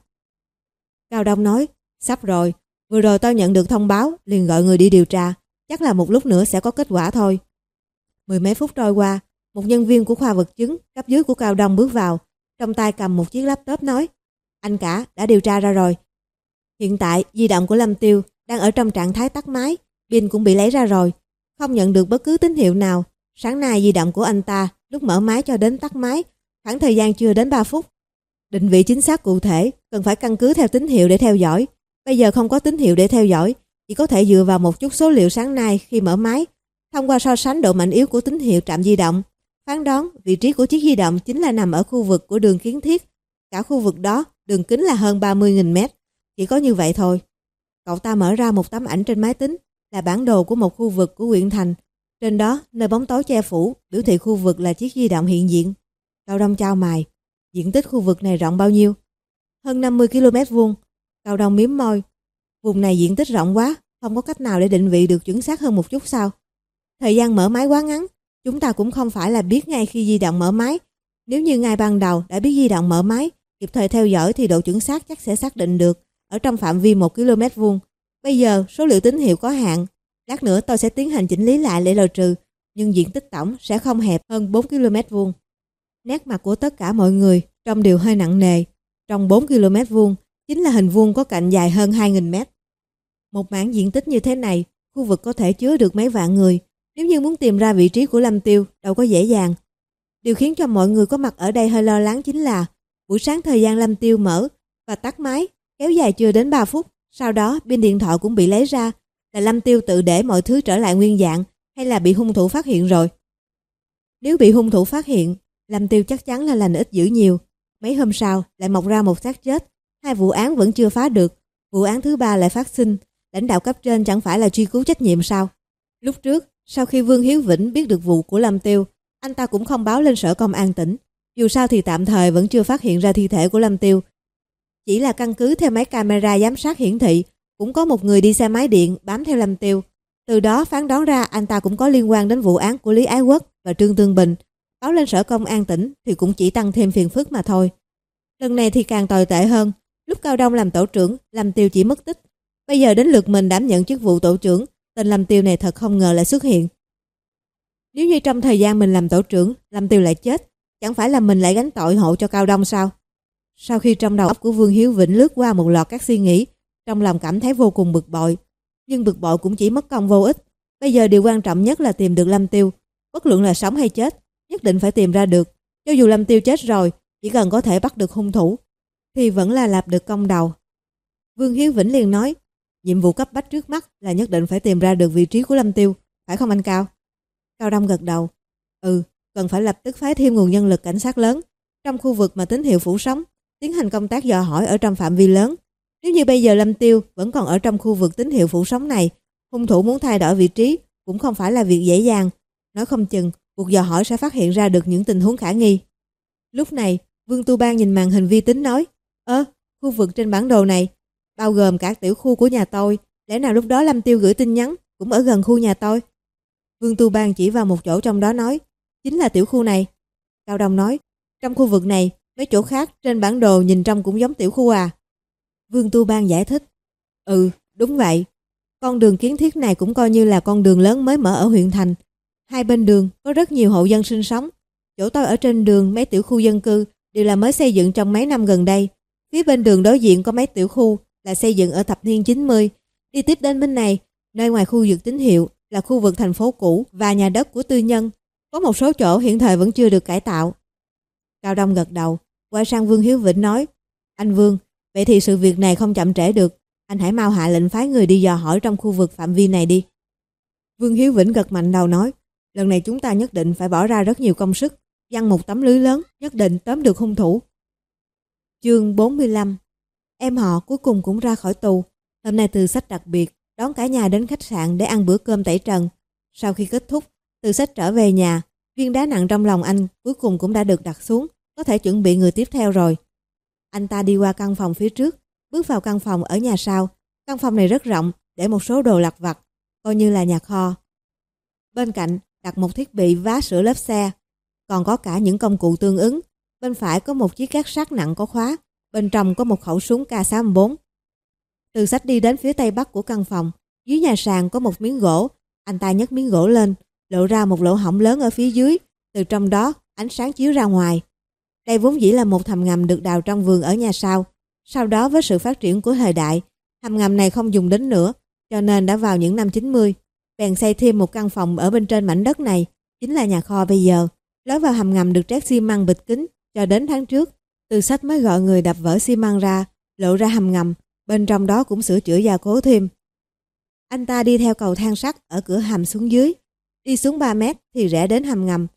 Cao Đông nói: "Sắp rồi, vừa rồi tôi nhận được thông báo, liền gọi người đi điều tra, chắc là một lúc nữa sẽ có kết quả thôi." Mười mấy phút trôi qua, một nhân viên của khoa vật chứng cấp dưới của Cao Đông bước vào, trong tay cầm một chiếc laptop nói: "Anh cả, đã điều tra ra rồi. Hiện tại di động của Lâm Tiêu đang ở trong trạng thái tắt máy, pin cũng bị lấy ra rồi, không nhận được bất cứ tín hiệu nào. Sáng nay di động của anh ta lúc mở máy cho đến tắt máy, khoảng thời gian chưa đến ba phút. Định vị chính xác cụ thể cần phải căn cứ theo tín hiệu để theo dõi. Bây giờ không có tín hiệu để theo dõi, chỉ có thể dựa vào một chút số liệu sáng nay khi mở máy, thông qua so sánh độ mạnh yếu của tín hiệu trạm di động, phán đoán vị trí của chiếc di động chính là nằm ở khu vực của đường kiến thiết. Cả khu vực đó, đường kính là hơn ba mươi nghìn mét. Chỉ có như vậy thôi. Cậu ta mở ra một tấm ảnh trên máy tính, là bản đồ của một khu vực của huyện thành. Trên đó, nơi bóng tối che phủ, biểu thị khu vực là chiếc di động hiện diện. Cao Đông chau mày. Diện tích khu vực này rộng bao nhiêu? Hơn năm mươi ki lô mét vuông. Cao Đông mím môi. Vùng này diện tích rộng quá, không có cách nào để định vị được chuẩn xác hơn một chút sao? Thời gian mở máy quá ngắn, chúng ta cũng không phải là biết ngay khi di động mở máy. Nếu như ngay ban đầu đã biết di động mở máy, kịp thời theo dõi thì độ chuẩn xác chắc sẽ xác định được ở trong phạm vi một ki lô mét vuông. Bây giờ số liệu tín hiệu có hạn, lát nữa tôi sẽ tiến hành chỉnh lý lại để loại trừ, nhưng diện tích tổng sẽ không hẹp hơn bốn ki lô mét vuông. Nét mặt của tất cả mọi người trông đều hơi nặng nề. Trong bốn ki lô mét vuông chính là hình vuông có cạnh dài hơn hai nghìn mét. Một mảng diện tích như thế này, khu vực có thể chứa được mấy vạn người. Nếu như muốn tìm ra vị trí của Lâm Tiêu, đâu có dễ dàng. Điều khiến cho mọi người có mặt ở đây hơi lo lắng chính là buổi sáng thời gian Lâm Tiêu mở và tắt máy kéo dài chưa đến ba phút. Sau đó pin điện thoại cũng bị lấy ra. Là Lâm Tiêu tự để mọi thứ trở lại nguyên dạng hay là bị hung thủ phát hiện rồi? Nếu bị hung thủ phát hiện, Lâm Tiêu chắc chắn là lành ít dữ nhiều. Mấy hôm sau lại mọc ra một xác chết. Hai vụ án vẫn chưa phá được. Vụ án thứ ba lại phát sinh. Lãnh đạo cấp trên chẳng phải là truy cứu trách nhiệm sao? Lúc trước, sau khi Vương Hiếu Vĩnh biết được vụ của Lâm Tiêu, anh ta cũng không báo lên sở công an tỉnh. Dù sao thì tạm thời vẫn chưa phát hiện ra thi thể của Lâm Tiêu. Chỉ là căn cứ theo máy camera giám sát hiển thị, cũng có một người đi xe máy điện bám theo Lâm Tiêu. Từ đó phán đoán ra anh ta cũng có liên quan đến vụ án của Lý Ái Quốc và Trương Tương Bình. Báo lên sở công an tỉnh thì cũng chỉ tăng thêm phiền phức mà thôi. Lần này thì càng tồi tệ hơn. Lúc Cao Đông làm tổ trưởng, Lâm Tiêu chỉ mất tích. Bây giờ đến lượt mình đảm nhận chức vụ tổ trưởng, tên Lâm Tiêu này thật không ngờ lại xuất hiện. Nếu như trong thời gian mình làm tổ trưởng, Lâm Tiêu lại chết, chẳng phải là mình lại gánh tội hộ cho Cao Đông sao? Sau khi trong đầu óc của Vương Hiếu Vĩnh lướt qua một loạt các suy nghĩ, trong lòng cảm thấy vô cùng bực bội. Nhưng bực bội cũng chỉ mất công vô ích. Bây giờ điều quan trọng nhất là tìm được Lâm Tiêu. Bất luận là sống hay chết, nhất định phải tìm ra được. Cho dù Lâm Tiêu chết rồi, chỉ cần có thể bắt được hung thủ, thì vẫn là lập được công đầu. Vương Hiếu Vĩnh liền nói, nhiệm vụ cấp bách trước mắt là nhất định phải tìm ra được vị trí của Lâm Tiêu, phải không anh Cao? Cao Đông gật đầu. Ừ, cần phải lập tức phái thêm nguồn nhân lực cảnh sát lớn trong khu vực mà tín hiệu phủ sóng, tiến hành công tác dò hỏi ở trong phạm vi lớn. Nếu như bây giờ Lâm Tiêu vẫn còn ở trong khu vực tín hiệu phủ sóng này, hung thủ muốn thay đổi vị trí cũng không phải là việc dễ dàng. Nói không chừng, cuộc dò hỏi sẽ phát hiện ra được những tình huống khả nghi. Lúc này, Vương Tu Bang nhìn màn hình vi tính nói, ơ, khu vực trên bản đồ này, bao gồm cả tiểu khu của nhà tôi, lẽ nào lúc đó Lâm Tiêu gửi tin nhắn cũng ở gần khu nhà tôi? Vương Tu Bang chỉ vào một chỗ trong đó nói, chính là tiểu khu này. Cao Đông nói, trong khu vực này, mấy chỗ khác trên bản đồ nhìn trông cũng giống tiểu khu à? Vương Tu Bang giải thích, ừ, đúng vậy. Con đường kiến thiết này cũng coi như là con đường lớn mới mở ở huyện thành. Hai bên đường có rất nhiều hộ dân sinh sống. Chỗ tôi ở trên đường mấy tiểu khu dân cư đều là mới xây dựng trong mấy năm gần đây. Phía bên đường đối diện có mấy tiểu khu là xây dựng ở thập niên chín mươi. Đi tiếp đến bên này, nơi ngoài khu vực tín hiệu là khu vực thành phố cũ và nhà đất của tư nhân. Có một số chỗ hiện thời vẫn chưa được cải tạo. Cao Đông gật đầu, quay sang Vương Hiếu Vĩnh nói, anh Vương, vậy thì sự việc này không chậm trễ được. Anh hãy mau hạ lệnh phái người đi dò hỏi trong khu vực phạm vi này đi. Vương Hiếu Vĩnh gật mạnh đầu nói, lần này chúng ta nhất định phải bỏ ra rất nhiều công sức, giăng một tấm lưới lớn, nhất định tóm được hung thủ. Chương bốn mươi lăm. Em họ cuối cùng cũng ra khỏi tù. Hôm nay Từ Sách đặc biệt đón cả nhà đến khách sạn để ăn bữa cơm tẩy trần. Sau khi kết thúc, Từ Sách trở về nhà, viên đá nặng trong lòng anh cuối cùng cũng đã được đặt xuống, có thể chuẩn bị người tiếp theo rồi. Anh ta đi qua căn phòng phía trước, bước vào căn phòng ở nhà sau. Căn phòng này rất rộng, để một số đồ lặt vặt, coi như là nhà kho. Bên cạnh đặt một thiết bị vá sửa lớp xe, còn có cả những công cụ tương ứng. Bên phải có một chiếc két sắt nặng có khóa, bên trong có một khẩu súng K sáu bốn. Từ Sách đi đến phía tây bắc của căn phòng, dưới nhà sàn có một miếng gỗ, anh ta nhấc miếng gỗ lên, lộ ra một lỗ hổng lớn ở phía dưới, từ trong đó ánh sáng chiếu ra ngoài. Đây vốn dĩ là một hầm ngầm được đào trong vườn ở nhà sau. Sau đó với sự phát triển của thời đại, hầm ngầm này không dùng đến nữa, cho nên đã vào những năm chín mươi, bèn xây thêm một căn phòng ở bên trên mảnh đất này, chính là nhà kho bây giờ. Lối vào hầm ngầm được trét xi măng bịt kín, cho đến tháng trước, Từ Sách mới gọi người đập vỡ xi măng ra, lộ ra hầm ngầm, bên trong đó cũng sửa chữa gia cố thêm. Anh ta đi theo cầu thang sắt ở cửa hầm xuống dưới, đi xuống ba mét thì rẽ đến hầm ngầm.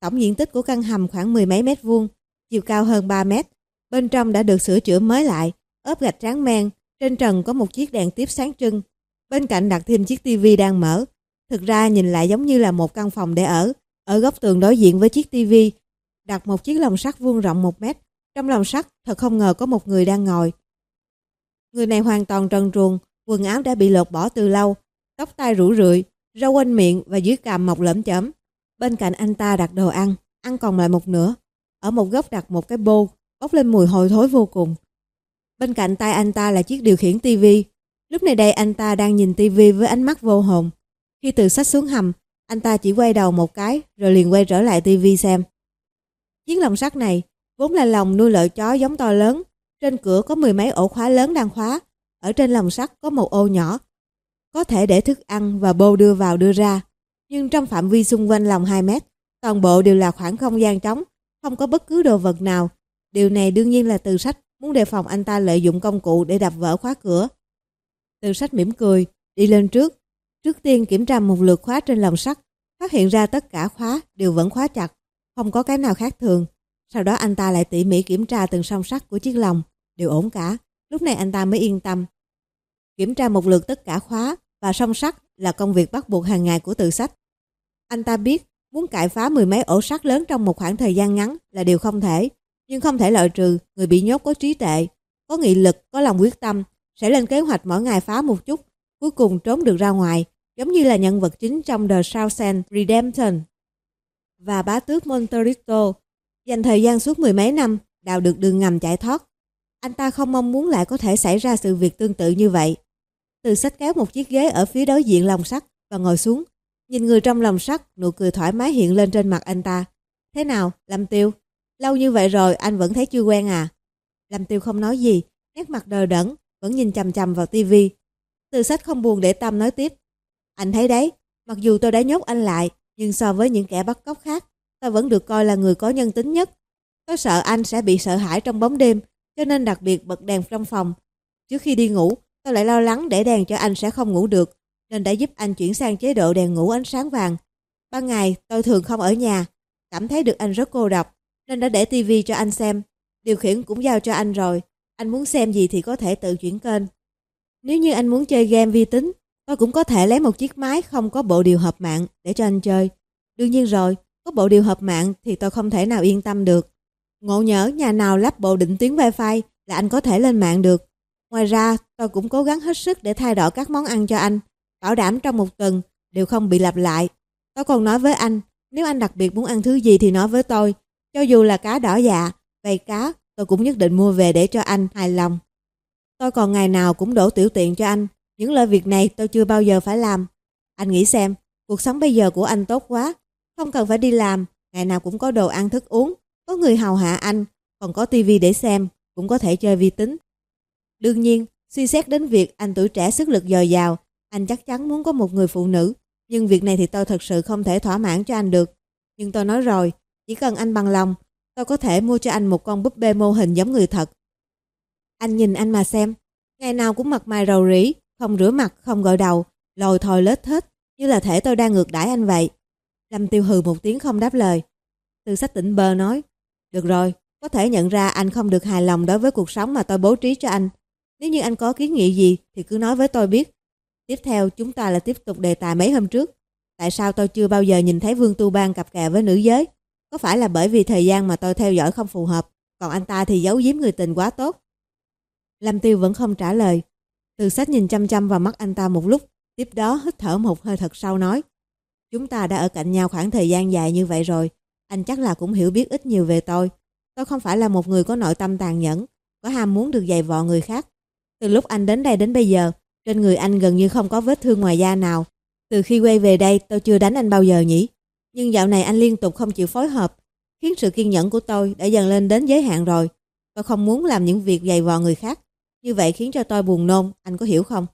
Tổng diện tích của căn hầm khoảng mười mấy mét vuông, chiều cao hơn ba mét. Bên trong đã được sửa chữa mới lại, ốp gạch tráng men, trên trần có một chiếc đèn tiếp sáng trưng. Bên cạnh đặt thêm chiếc tivi đang mở. Thực ra nhìn lại giống như là một căn phòng để ở. Ở góc tường đối diện với chiếc tivi, đặt một chiếc lồng sắt vuông rộng một mét. Trong lồng sắt thật không ngờ có một người đang ngồi. Người này hoàn toàn trần truồng, quần áo đã bị lột bỏ từ lâu, tóc tai rủ rượi, râu quanh miệng và dưới cằm mọc lởm chởm. Bên cạnh anh ta đặt đồ ăn, ăn còn lại một nửa. Ở một góc đặt một cái bô, bốc lên mùi hôi thối vô cùng. Bên cạnh tay anh ta là chiếc điều khiển tivi. Lúc này đây anh ta đang nhìn tivi với ánh mắt vô hồn. Khi Từ Sách xuống hầm, anh ta chỉ quay đầu một cái rồi liền quay trở lại tivi xem. Chiếc lồng sắt này vốn là lồng nuôi lợi chó giống to lớn. Trên cửa có mười mấy ổ khóa lớn đang khóa. Ở trên lồng sắt có một ô nhỏ, có thể để thức ăn và bô đưa vào đưa ra. Nhưng trong phạm vi xung quanh lồng hai mét, toàn bộ đều là khoảng không gian trống, không có bất cứ đồ vật nào. Điều này đương nhiên là Từ Sách muốn đề phòng anh ta lợi dụng công cụ để đập vỡ khóa cửa. Từ Sách mỉm cười, đi lên trước. Trước tiên kiểm tra một lượt khóa trên lồng sắt, phát hiện ra tất cả khóa đều vẫn khóa chặt, không có cái nào khác thường. Sau đó anh ta lại tỉ mỉ kiểm tra từng song sắt của chiếc lồng, đều ổn cả. Lúc này anh ta mới yên tâm. Kiểm tra một lượt tất cả khóa và song sắt là công việc bắt buộc hàng ngày của Từ Sách. Anh ta biết muốn cạy phá mười mấy ổ sắt lớn trong một khoảng thời gian ngắn là điều không thể, nhưng không thể loại trừ người bị nhốt có trí tuệ, có nghị lực, có lòng quyết tâm, sẽ lên kế hoạch mỗi ngày phá một chút, cuối cùng trốn được ra ngoài, giống như là nhân vật chính trong The Shawshank Redemption. Và bá tước Monte Cristo dành thời gian suốt mười mấy năm đào được đường ngầm chạy thoát. Anh ta không mong muốn lại có thể xảy ra sự việc tương tự như vậy. Từ Sách kéo một chiếc ghế ở phía đối diện lồng sắt và ngồi xuống. Nhìn người trong lồng sắt, nụ cười thoải mái hiện lên trên mặt anh ta. Thế nào, Lâm Tiêu? Lâu như vậy rồi anh vẫn thấy chưa quen à? Lâm Tiêu không nói gì, nét mặt đờ đẫn, vẫn nhìn chằm chằm vào tivi. Từ Sách không buồn để tâm nói tiếp. Anh thấy đấy, mặc dù tôi đã nhốt anh lại, nhưng so với những kẻ bắt cóc khác, tôi vẫn được coi là người có nhân tính nhất. Tôi sợ anh sẽ bị sợ hãi trong bóng đêm, cho nên đặc biệt bật đèn trong phòng. Trước khi đi ngủ, tôi lại lo lắng để đèn cho anh sẽ không ngủ được, nên đã giúp anh chuyển sang chế độ đèn ngủ ánh sáng vàng. Ban ngày tôi thường không ở nhà, cảm thấy được anh rất cô độc, nên đã để tivi cho anh xem. Điều khiển cũng giao cho anh rồi, anh muốn xem gì thì có thể tự chuyển kênh. Nếu như anh muốn chơi game vi tính, tôi cũng có thể lấy một chiếc máy không có bộ điều hợp mạng để cho anh chơi. Đương nhiên rồi, có bộ điều hợp mạng thì tôi không thể nào yên tâm được. Ngộ nhỡ nhà nào lắp bộ định tuyến wifi là anh có thể lên mạng được. Ngoài ra, tôi cũng cố gắng hết sức để thay đổi các món ăn cho anh, bảo đảm trong một tuần đều không bị lặp lại. Tôi còn nói với anh, nếu anh đặc biệt muốn ăn thứ gì thì nói với tôi, cho dù là cá đỏ dạ, vây cá, tôi cũng nhất định mua về để cho anh hài lòng. Tôi còn ngày nào cũng đổ tiểu tiện cho anh, những lời việc này tôi chưa bao giờ phải làm. Anh nghĩ xem, cuộc sống bây giờ của anh tốt quá, không cần phải đi làm, ngày nào cũng có đồ ăn thức uống, có người hầu hạ anh, còn có tivi để xem, cũng có thể chơi vi tính. Đương nhiên, suy xét đến việc anh tuổi trẻ sức lực dồi dào, anh chắc chắn muốn có một người phụ nữ, nhưng việc này thì tôi thật sự không thể thỏa mãn cho anh được. Nhưng tôi nói rồi, chỉ cần anh bằng lòng, tôi có thể mua cho anh một con búp bê mô hình giống người thật. Anh nhìn anh mà xem, ngày nào cũng mặt mày rầu rĩ, không rửa mặt, không gội đầu, lồi thồi lết thết, như là thể tôi đang ngược đãi anh vậy. Lâm Tiêu hừ một tiếng không đáp lời. Từ Sách tỉnh bơ nói, được rồi, có thể nhận ra anh không được hài lòng đối với cuộc sống mà tôi bố trí cho anh. Nếu như anh có kiến nghị gì thì cứ nói với tôi biết. Tiếp theo chúng ta là tiếp tục đề tài mấy hôm trước. Tại sao tôi chưa bao giờ nhìn thấy Vương Tu Bang cặp kè với nữ giới? Có phải là bởi vì thời gian mà tôi theo dõi không phù hợp, còn anh ta thì giấu giếm người tình quá tốt? Lâm Tiêu vẫn không trả lời. Từ Sách nhìn chăm chăm vào mắt anh ta một lúc, tiếp đó hít thở một hơi thật sâu nói, chúng ta đã ở cạnh nhau khoảng thời gian dài như vậy rồi, anh chắc là cũng hiểu biết ít nhiều về tôi. Tôi không phải là một người có nội tâm tàn nhẫn, có ham muốn được giày vò người khác. Từ lúc anh đến đây đến bây giờ, trên người anh gần như không có vết thương ngoài da nào. Từ khi quay về đây tôi chưa đánh anh bao giờ nhỉ? Nhưng dạo này anh liên tục không chịu phối hợp, khiến sự kiên nhẫn của tôi đã dần lên đến giới hạn rồi. Tôi không muốn làm những việc giày vò người khác, như vậy khiến cho tôi buồn nôn, anh có hiểu không?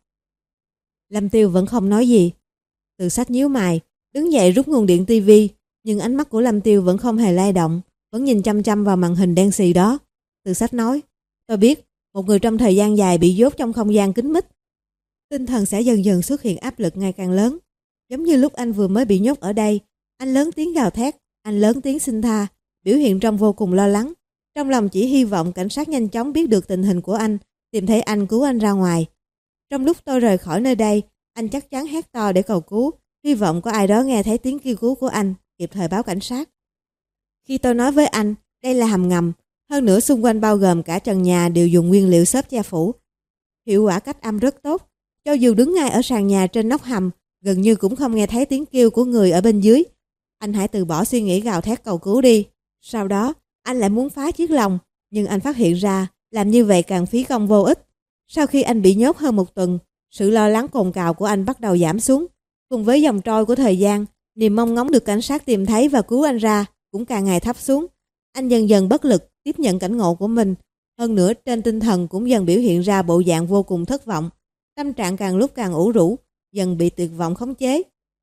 Lâm Tiêu vẫn không nói gì. Từ Sách nhíu mày, đứng dậy rút nguồn điện tivi, nhưng ánh mắt của Lâm Tiêu vẫn không hề lay động, vẫn nhìn chăm chăm vào màn hình đen xì đó. Từ Sách nói, tôi biết, một người trong thời gian dài bị nhốt trong không gian kín mít, tinh thần sẽ dần dần xuất hiện áp lực ngày càng lớn. Giống như lúc anh vừa mới bị nhốt ở đây, anh lớn tiếng gào thét, Anh lớn tiếng xin tha, biểu hiện trông vô cùng lo lắng. Trong lòng chỉ hy vọng cảnh sát nhanh chóng biết được tình hình của anh, tìm thấy anh cứu anh ra ngoài. Trong lúc tôi rời khỏi nơi đây, anh chắc chắn hét to để cầu cứu, hy vọng có ai đó nghe thấy tiếng kêu cứu của anh, kịp thời báo cảnh sát. Khi tôi nói với anh, đây là hầm ngầm, hơn nữa xung quanh bao gồm cả trần nhà đều dùng nguyên liệu xốp che phủ. Hiệu quả cách âm rất tốt, cho dù đứng ngay ở sàn nhà trên nóc hầm, gần như cũng không nghe thấy tiếng kêu của người ở bên dưới. Anh hãy từ bỏ suy nghĩ gào thét cầu cứu đi. Sau đó, anh lại muốn phá chiếc lồng, nhưng anh phát hiện ra làm như vậy càng phí công vô ích. Sau khi anh bị nhốt hơn một tuần, sự lo lắng cồn cào của anh bắt đầu giảm xuống. Cùng với dòng trôi của thời gian, niềm mong ngóng được cảnh sát tìm thấy và cứu anh ra cũng càng ngày thấp xuống. Anh dần dần bất lực tiếp nhận cảnh ngộ của mình. Hơn nữa trên tinh thần cũng dần biểu hiện ra bộ dạng vô cùng thất vọng. Tâm trạng càng lúc càng ủ rũ, dần bị tuyệt vọng khống chế.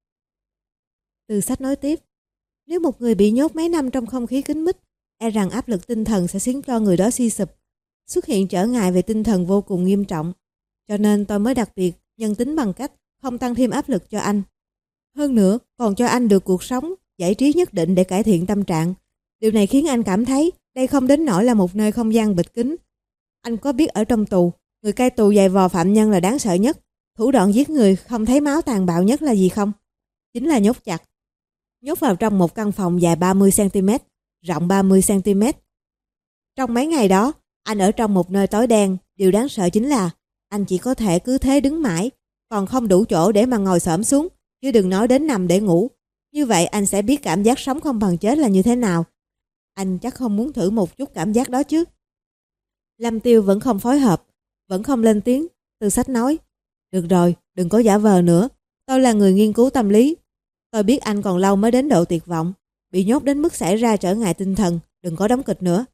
Từ sách nói tiếp, nếu một người bị nhốt mấy năm trong không khí kín mít, e rằng áp lực tinh thần sẽ khiến cho người đó suy sụp, xuất hiện trở ngại về tinh thần vô cùng nghiêm trọng. Cho nên tôi mới đặc biệt nhân tính bằng cách không tăng thêm áp lực cho anh. Hơn nữa, còn cho anh được cuộc sống, giải trí nhất định để cải thiện tâm trạng. Điều này khiến anh cảm thấy đây không đến nỗi là một nơi không gian bịt kín. Anh có biết ở trong tù, người cai tù giày vò phạm nhân là đáng sợ nhất. Thủ đoạn giết người không thấy máu tàn bạo nhất là gì không? Chính là nhốt chặt. Nhốt vào trong một căn phòng dài ba mươi xăng-ti-mét, rộng ba mươi xăng-ti-mét. Trong mấy ngày đó, anh ở trong một nơi tối đen. Điều đáng sợ chính là anh chỉ có thể cứ thế đứng mãi, còn không đủ chỗ để mà ngồi xổm xuống, chứ đừng nói đến nằm để ngủ. Như vậy anh sẽ biết cảm giác sống không bằng chết là như thế nào. Anh chắc không muốn thử một chút cảm giác đó chứ. Lâm Tiêu vẫn không phối hợp, vẫn không lên tiếng. Từ sách nói, được rồi, đừng có giả vờ nữa. Tôi là người nghiên cứu tâm lý. Tôi biết anh còn lâu mới đến độ tuyệt vọng, bị nhốt đến mức xảy ra trở ngại tinh thần, đừng có đóng kịch nữa.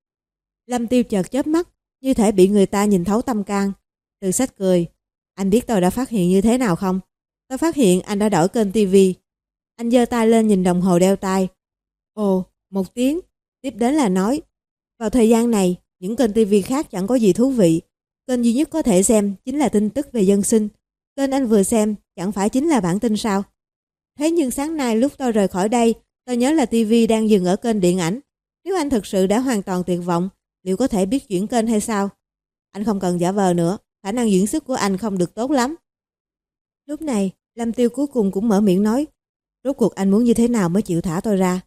Lâm Tiêu chợt chớp mắt, như thể bị người ta nhìn thấu tâm can. Từ sách cười, anh biết tôi đã phát hiện như thế nào không? Tôi phát hiện anh đã đổi kênh tivi. Anh giơ tay lên nhìn đồng hồ đeo tay. Ồ, một tiếng. Tiếp đến là nói, vào thời gian này, những kênh tivi khác chẳng có gì thú vị. Kênh duy nhất có thể xem chính là tin tức về dân sinh. Kênh anh vừa xem chẳng phải chính là bản tin sao? Thế nhưng sáng nay lúc tôi rời khỏi đây, tôi nhớ là tivi đang dừng ở kênh điện ảnh. Nếu anh thực sự đã hoàn toàn tuyệt vọng, liệu có thể biết chuyển kênh hay sao? Anh không cần giả vờ nữa, khả năng diễn xuất của anh không được tốt lắm. Lúc này, Lâm Tiêu cuối cùng cũng mở miệng nói, rốt cuộc anh muốn như thế nào mới chịu thả tôi ra?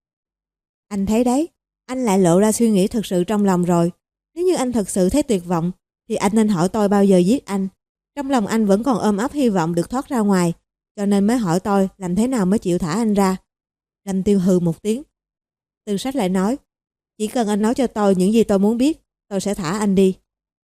Anh thấy đấy, anh lại lộ ra suy nghĩ thực sự trong lòng rồi. Nếu như anh thật sự thấy tuyệt vọng, thì anh nên hỏi tôi bao giờ giết anh. Trong lòng anh vẫn còn ôm ấp hy vọng được thoát ra ngoài, cho nên mới hỏi tôi làm thế nào mới chịu thả anh ra. Lâm Tiêu hừ một tiếng. Từ sách lại nói, chỉ cần anh nói cho tôi những gì tôi muốn biết, tôi sẽ thả anh đi.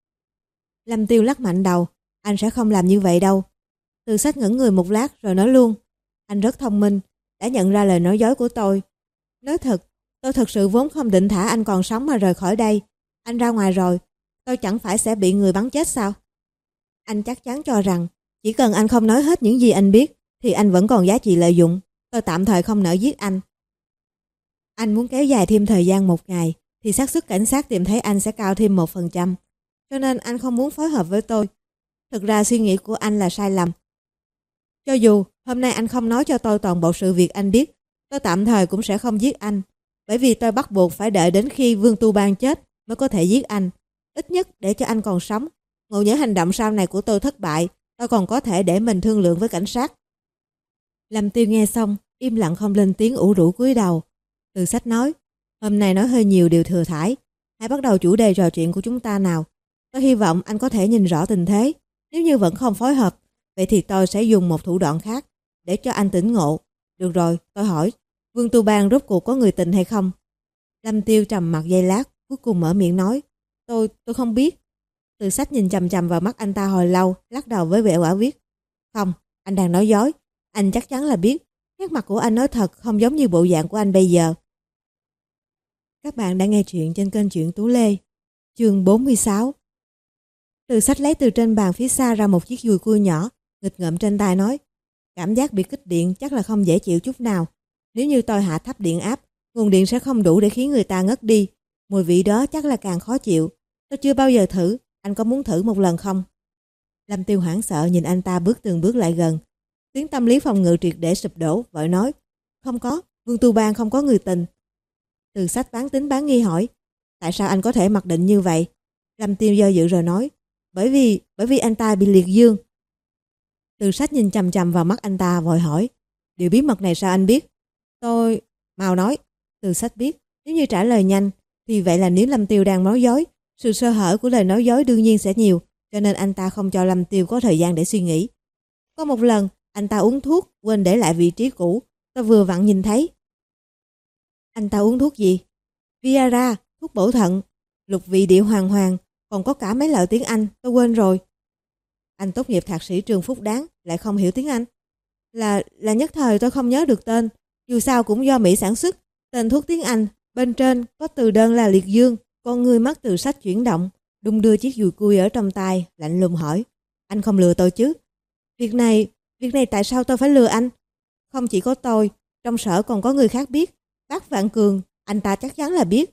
Lâm Tiêu lắc mạnh đầu, anh sẽ không làm như vậy đâu. Từ sách ngẩn người một lát rồi nói luôn, anh rất thông minh, đã nhận ra lời nói dối của tôi. Nói thật, tôi thật sự vốn không định thả anh còn sống mà rời khỏi đây. Anh ra ngoài rồi, tôi chẳng phải sẽ bị người bắn chết sao? Anh chắc chắn cho rằng, chỉ cần anh không nói hết những gì anh biết, thì anh vẫn còn giá trị lợi dụng. Tôi tạm thời không nỡ giết anh. Anh muốn kéo dài thêm thời gian một ngày, thì xác suất cảnh sát tìm thấy anh sẽ cao thêm một phần trăm. Cho nên anh không muốn phối hợp với tôi. Thực ra suy nghĩ của anh là sai lầm. Cho dù hôm nay anh không nói cho tôi toàn bộ sự việc anh biết, tôi tạm thời cũng sẽ không giết anh. Bởi vì tôi bắt buộc phải đợi đến khi Vương Tu Bang chết mới có thể giết anh. Ít nhất để cho anh còn sống. Ngộ nhỡ hành động sau này của tôi thất bại, tôi còn có thể để mình thương lượng với cảnh sát. Lâm Tiêu nghe xong, im lặng không lên tiếng, ủ rũ cúi đầu. Từ sách nói, hôm nay nói hơi nhiều điều thừa thãi. Hãy bắt đầu chủ đề trò chuyện của chúng ta nào. Tôi hy vọng anh có thể nhìn rõ tình thế. Nếu như vẫn không phối hợp, vậy thì tôi sẽ dùng một thủ đoạn khác để cho anh tỉnh ngộ. Được rồi, tôi hỏi, Vương Tu Bang rốt cuộc có người tình hay không? Lâm Tiêu trầm mặt giây lát, cuối cùng mở miệng nói, tôi, tôi không biết. Từ sách nhìn chằm chằm vào mắt anh ta hồi lâu, lắc đầu với vẻ quả quyết. Không, anh đang nói dối. Anh chắc chắn là biết. Nét mặt của anh nói thật không giống như bộ dạng của anh bây giờ. Các bạn đang nghe chuyện trên kênh Truyện Tú Lê. Chương bốn mươi sáu. Từ sách lấy từ trên bàn phía xa ra một chiếc dùi cui nhỏ, nghịch ngợm trên tay nói, cảm giác bị kích điện chắc là không dễ chịu chút nào. Nếu như tôi hạ thấp điện áp, nguồn điện sẽ không đủ để khiến người ta ngất đi. Mùi vị đó chắc là càng khó chịu. Tôi chưa bao giờ thử, anh có muốn thử một lần không? Lâm Tiêu hoảng sợ nhìn anh ta bước từng bước lại gần. Tiếng tâm lý phòng ngự triệt để sụp đổ, vội nói, không có, Vương Tu Bang không có người tình. Từ Sách bán tính bán nghi hỏi, tại sao anh có thể mặc định như vậy? Lâm Tiêu do dự rồi nói, bởi vì, bởi vì anh ta bị liệt dương. Từ Sách nhìn chằm chằm vào mắt anh ta vội hỏi, điều bí mật này sao anh biết? Tôi, mau nói. Từ Sách biết, nếu như trả lời nhanh, thì vậy là nếu Lâm Tiêu đang nói dối, sự sơ hở của lời nói dối đương nhiên sẽ nhiều, cho nên anh ta không cho Lâm Tiêu có thời gian để suy nghĩ. Có một lần, anh ta uống thuốc, quên để lại vị trí cũ, tôi vừa vặn nhìn thấy. Anh ta uống thuốc gì? Viagra, thuốc bổ thận, lục vị địa hoàng hoàng, còn có cả mấy loại tiếng Anh, tôi quên rồi. Anh tốt nghiệp thạc sĩ trường Phúc Đáng, lại không hiểu tiếng Anh. Là là nhất thời tôi không nhớ được tên, dù sao cũng do Mỹ sản xuất. Tên thuốc tiếng Anh, bên trên có từ đơn là liệt dương. Con người mắt Từ Sách chuyển động, đung đưa chiếc dùi cui ở trong tay, lạnh lùng hỏi, anh không lừa tôi chứ? Việc này, việc này tại sao tôi phải lừa anh? Không chỉ có tôi, trong sở còn có người khác biết. Bác Vạn Cường, anh ta chắc chắn là biết.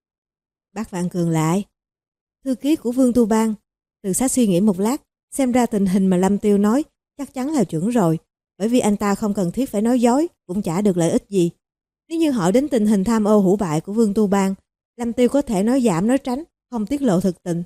Bác Vạn Cường lại. Thư ký của Vương Tu Bang. Từ Sách suy nghĩ một lát, xem ra tình hình mà Lâm Tiêu nói chắc chắn là chuẩn rồi, bởi vì anh ta không cần thiết phải nói dối, cũng chả được lợi ích gì. Nếu như hỏi đến tình hình tham ô hủ bại của Vương Tu Bang, Lâm Tiêu có thể nói giảm nói tránh, không tiết lộ thực tình.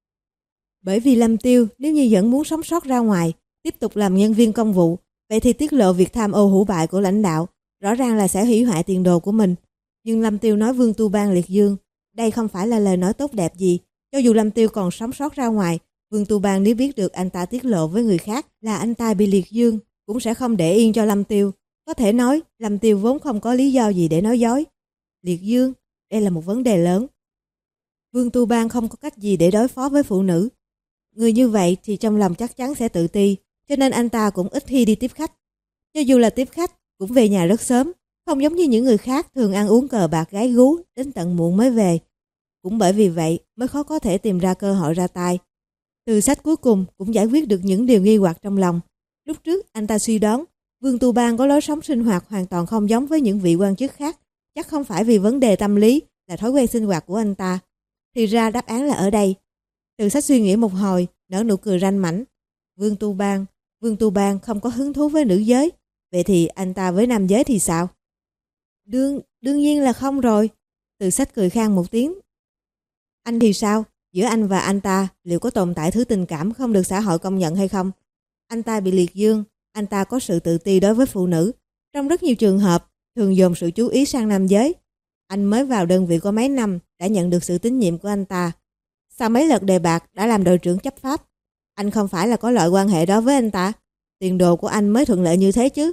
Bởi vì Lâm Tiêu nếu như vẫn muốn sống sót ra ngoài, tiếp tục làm nhân viên công vụ, vậy thì tiết lộ việc tham ô hủ bại của lãnh đạo, rõ ràng là sẽ hủy hoại tiền đồ của mình. Nhưng Lâm Tiêu nói Vương Tu Bang liệt dương, đây không phải là lời nói tốt đẹp gì. Cho dù Lâm Tiêu còn sống sót ra ngoài, Vương Tu Bang nếu biết được anh ta tiết lộ với người khác là anh ta bị liệt dương, cũng sẽ không để yên cho Lâm Tiêu. Có thể nói, Lâm Tiêu vốn không có lý do gì để nói dối. Liệt dương, đây là một vấn đề lớn. Vương Tu Bang không có cách gì để đối phó với phụ nữ. Người như vậy thì trong lòng chắc chắn sẽ tự ti, cho nên anh ta cũng ít khi đi tiếp khách. Cho dù là tiếp khách, cũng về nhà rất sớm, không giống như những người khác thường ăn uống cờ bạc gái gú đến tận muộn mới về. Cũng bởi vì vậy mới khó có thể tìm ra cơ hội ra tay. Từ Sách cuối cùng cũng giải quyết được những điều nghi hoặc trong lòng. Lúc trước anh ta suy đoán Vương Tu Bang có lối sống sinh hoạt hoàn toàn không giống với những vị quan chức khác, chắc không phải vì vấn đề tâm lý, là thói quen sinh hoạt của anh ta. Thì ra đáp án là ở đây. Từ Sách suy nghĩ một hồi, nở nụ cười ranh mãnh. Vương Tu Bang, Vương Tu Bang không có hứng thú với nữ giới, vậy thì anh ta với nam giới thì sao? Đương, đương nhiên là không rồi. Từ Sách cười khang một tiếng. Anh thì sao? Giữa anh và anh ta liệu có tồn tại thứ tình cảm không được xã hội công nhận hay không? Anh ta bị liệt dương, anh ta có sự tự ti đối với phụ nữ. Trong rất nhiều trường hợp, thường dồn sự chú ý sang nam giới. Anh mới vào đơn vị có mấy năm đã nhận được sự tín nhiệm của anh ta. Sau mấy lượt đề bạt đã làm đội trưởng chấp pháp. Anh không phải là có loại quan hệ đó với anh ta. Tiền đồ của anh mới thuận lợi như thế chứ.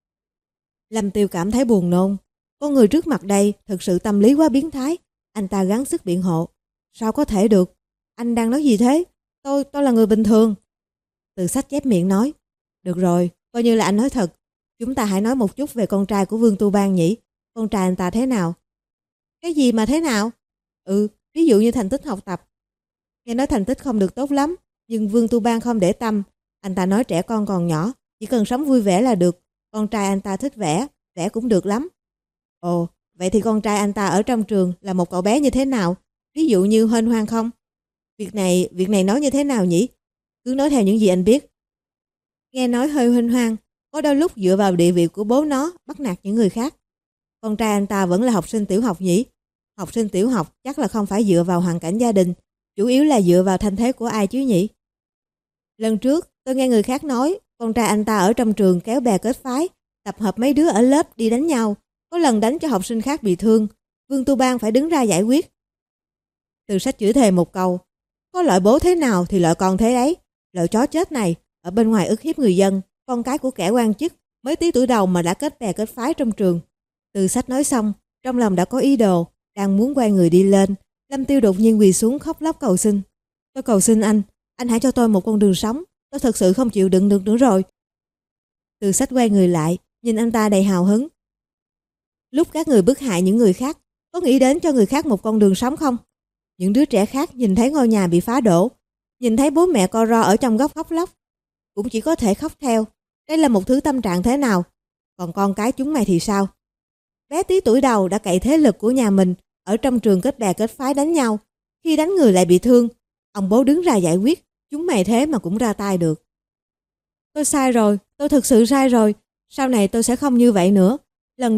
Lâm Tiêu cảm thấy buồn nôn. Con người trước mặt đây thực sự tâm lý quá biến thái. Anh ta gắng sức biện hộ. Sao có thể được? Anh đang nói gì thế? Tôi, tôi là người bình thường. Từ Sách chép miệng nói. Được rồi, coi như là anh nói thật. Chúng ta hãy nói một chút về con trai của Vương Tu Bang nhỉ? Con trai anh ta thế nào? Cái gì mà thế nào? Ừ, ví dụ như thành tích học tập. Nghe nói thành tích không được tốt lắm, nhưng Vương Tu Bang không để tâm. Anh ta nói trẻ con còn nhỏ, chỉ cần sống vui vẻ là được. Con trai anh ta thích vẽ, vẽ cũng được lắm. Ồ, vậy thì con trai anh ta ở trong trường là một cậu bé như thế nào? Ví dụ như huênh hoang không? Việc này, việc này nói như thế nào nhỉ? Cứ nói theo những gì anh biết. Nghe nói hơi huênh hoang, có đôi lúc dựa vào địa vị của bố nó bắt nạt những người khác. Con trai anh ta vẫn là học sinh tiểu học nhỉ? Học sinh tiểu học chắc là không phải dựa vào hoàn cảnh gia đình, chủ yếu là dựa vào thanh thế của ai chứ nhỉ? Lần trước tôi nghe người khác nói con trai anh ta ở trong trường kéo bè kết phái, tập hợp mấy đứa ở lớp đi đánh nhau, có lần đánh cho học sinh khác bị thương, Vương Tu Bang phải đứng ra giải quyết. Từ Sách chửi thề một câu, có loại bố thế nào thì loại con thế đấy, loại chó chết này ở bên ngoài ức hiếp người dân, con cái của kẻ quan chức mới tí tuổi đầu mà đã kết bè kết phái trong trường. Từ Sách nói xong, trong lòng đã có ý đồ, đang muốn quay người đi lên, Lâm Tiêu đột nhiên quỳ xuống khóc lóc cầu xin. Tôi cầu xin anh, anh hãy cho tôi một con đường sống, tôi thật sự không chịu đựng được nữa rồi. Từ Sách quay người lại, nhìn anh ta đầy hào hứng. Lúc các người bức hại những người khác, có nghĩ đến cho người khác một con đường sống không? Những đứa trẻ khác nhìn thấy ngôi nhà bị phá đổ, nhìn thấy bố mẹ co ro ở trong góc khóc lóc, cũng chỉ có thể khóc theo. Đây là một thứ tâm trạng thế nào? Còn con cái chúng mày thì sao? Bé tí tuổi đầu đã cậy thế lực của nhà mình ở trong trường kết bè kết phái đánh nhau, khi đánh người lại bị thương, ông bố đứng ra giải quyết, chúng mày thế mà cũng ra tay được. Tôi sai rồi, tôi thực sự sai rồi, sau này tôi sẽ không như vậy nữa. Lần đó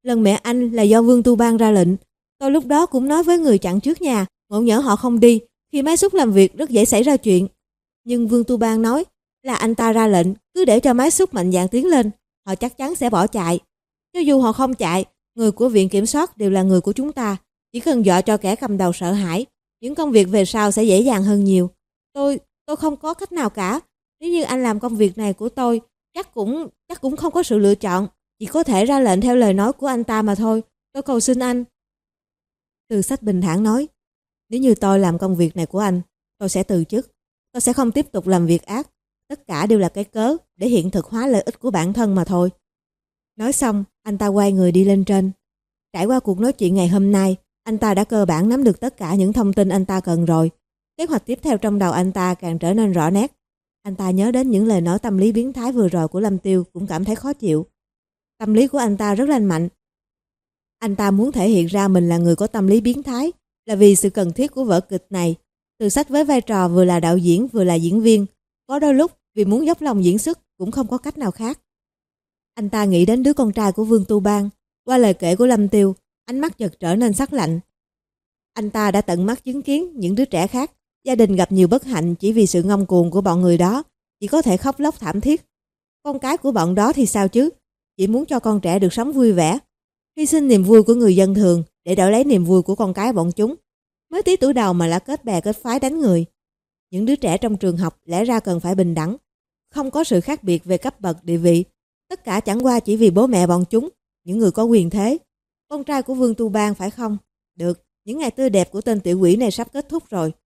Lần mẹ anh là do Vương Tu Bang ra lệnh. Tôi lúc đó cũng nói với người chặn trước nhà, ngộ nhỡ họ không đi, khi máy xúc làm việc rất dễ xảy ra chuyện. Nhưng Vương Tu Bang nói là anh ta ra lệnh, cứ để cho máy xúc mạnh dạn tiến lên, họ chắc chắn sẽ bỏ chạy. Cho dù họ không chạy, người của viện kiểm soát đều là người của chúng ta, chỉ cần dọa cho kẻ cầm đầu sợ hãi, những công việc về sau sẽ dễ dàng hơn nhiều. Tôi, tôi không có cách nào cả. Nếu như anh làm công việc này của tôi, chắc cũng, chắc cũng không có sự lựa chọn, chỉ có thể ra lệnh theo lời nói của anh ta mà thôi. Tôi cầu xin anh. Từ Sách bình thản nói, nếu như tôi làm công việc này của anh, tôi sẽ từ chức. Tôi sẽ không tiếp tục làm việc ác. Tất cả đều là cái cớ để hiện thực hóa lợi ích của bản thân mà thôi. Nói xong, anh ta quay người đi lên trên. Trải qua cuộc nói chuyện ngày hôm nay, anh ta đã cơ bản nắm được tất cả những thông tin anh ta cần rồi. Kế hoạch tiếp theo trong đầu anh ta càng trở nên rõ nét. Anh ta nhớ đến những lời nói tâm lý biến thái vừa rồi của Lâm Tiêu cũng cảm thấy khó chịu. Tâm lý của anh ta rất lành mạnh. Anh ta muốn thể hiện ra mình là người có tâm lý biến thái, là vì sự cần thiết của vở kịch này. Từ Sách với vai trò vừa là đạo diễn vừa là diễn viên, có đôi lúc vì muốn dốc lòng diễn xuất cũng không có cách nào khác. Anh ta nghĩ đến đứa con trai của Vương Tu Bang. Qua lời kể của Lâm Tiêu, ánh mắt chợt trở nên sắc lạnh. Anh ta đã tận mắt chứng kiến những đứa trẻ khác, gia đình gặp nhiều bất hạnh chỉ vì sự ngông cuồng của bọn người đó, chỉ có thể khóc lóc thảm thiết. Con cái của bọn đó thì sao chứ? Chỉ muốn cho con trẻ được sống vui vẻ, hy sinh niềm vui của người dân thường để đổi lấy niềm vui của con cái bọn chúng. Mới tí tuổi đầu mà đã kết bè kết phái đánh người. Những đứa trẻ trong trường học lẽ ra cần phải bình đẳng, không có sự khác biệt về cấp bậc địa vị. Tất cả chẳng qua chỉ vì bố mẹ bọn chúng, những người có quyền thế. Con trai của Vương Tu Bang phải không? Được, những ngày tươi đẹp của tên tiểu quỷ này sắp kết thúc rồi.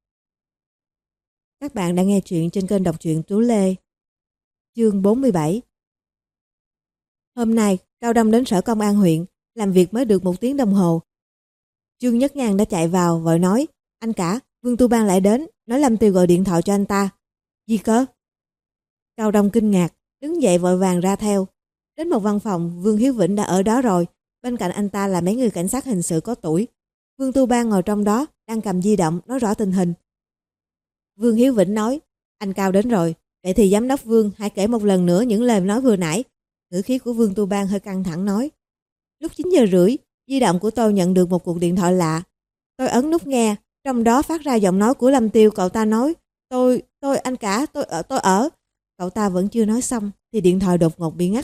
Các bạn đang nghe chuyện trên kênh đọc truyện Tú Lê. Chương bốn mươi bảy. Hôm nay, Cao Đông đến sở công an huyện, làm việc mới được một tiếng đồng hồ. Trương Nhất Ngang đã chạy vào, vội nói, anh cả, Vương Tu Bang lại đến, nói Lâm Tiêu gọi điện thoại cho anh ta. Gì cơ? Cao Đông kinh ngạc, đứng dậy vội vàng ra theo. Đến một văn phòng, Vương Hiếu Vĩnh đã ở đó rồi, bên cạnh anh ta là mấy người cảnh sát hình sự có tuổi. Vương Tu Bang ngồi trong đó, đang cầm di động, nói rõ tình hình. Vương Hiếu Vĩnh nói, anh Cao đến rồi, vậy thì giám đốc Vương hãy kể một lần nữa những lời nói vừa nãy. Ngữ khí của Vương Tu Bang hơi căng thẳng nói, lúc chín giờ rưỡi, di động của tôi nhận được một cuộc điện thoại lạ. Tôi ấn nút nghe, trong đó phát ra giọng nói của Lâm Tiêu. Cậu ta nói, tôi, tôi, anh cả, tôi ở, tôi ở. Cậu ta vẫn chưa nói xong, thì điện thoại đột ngột bị ngắt.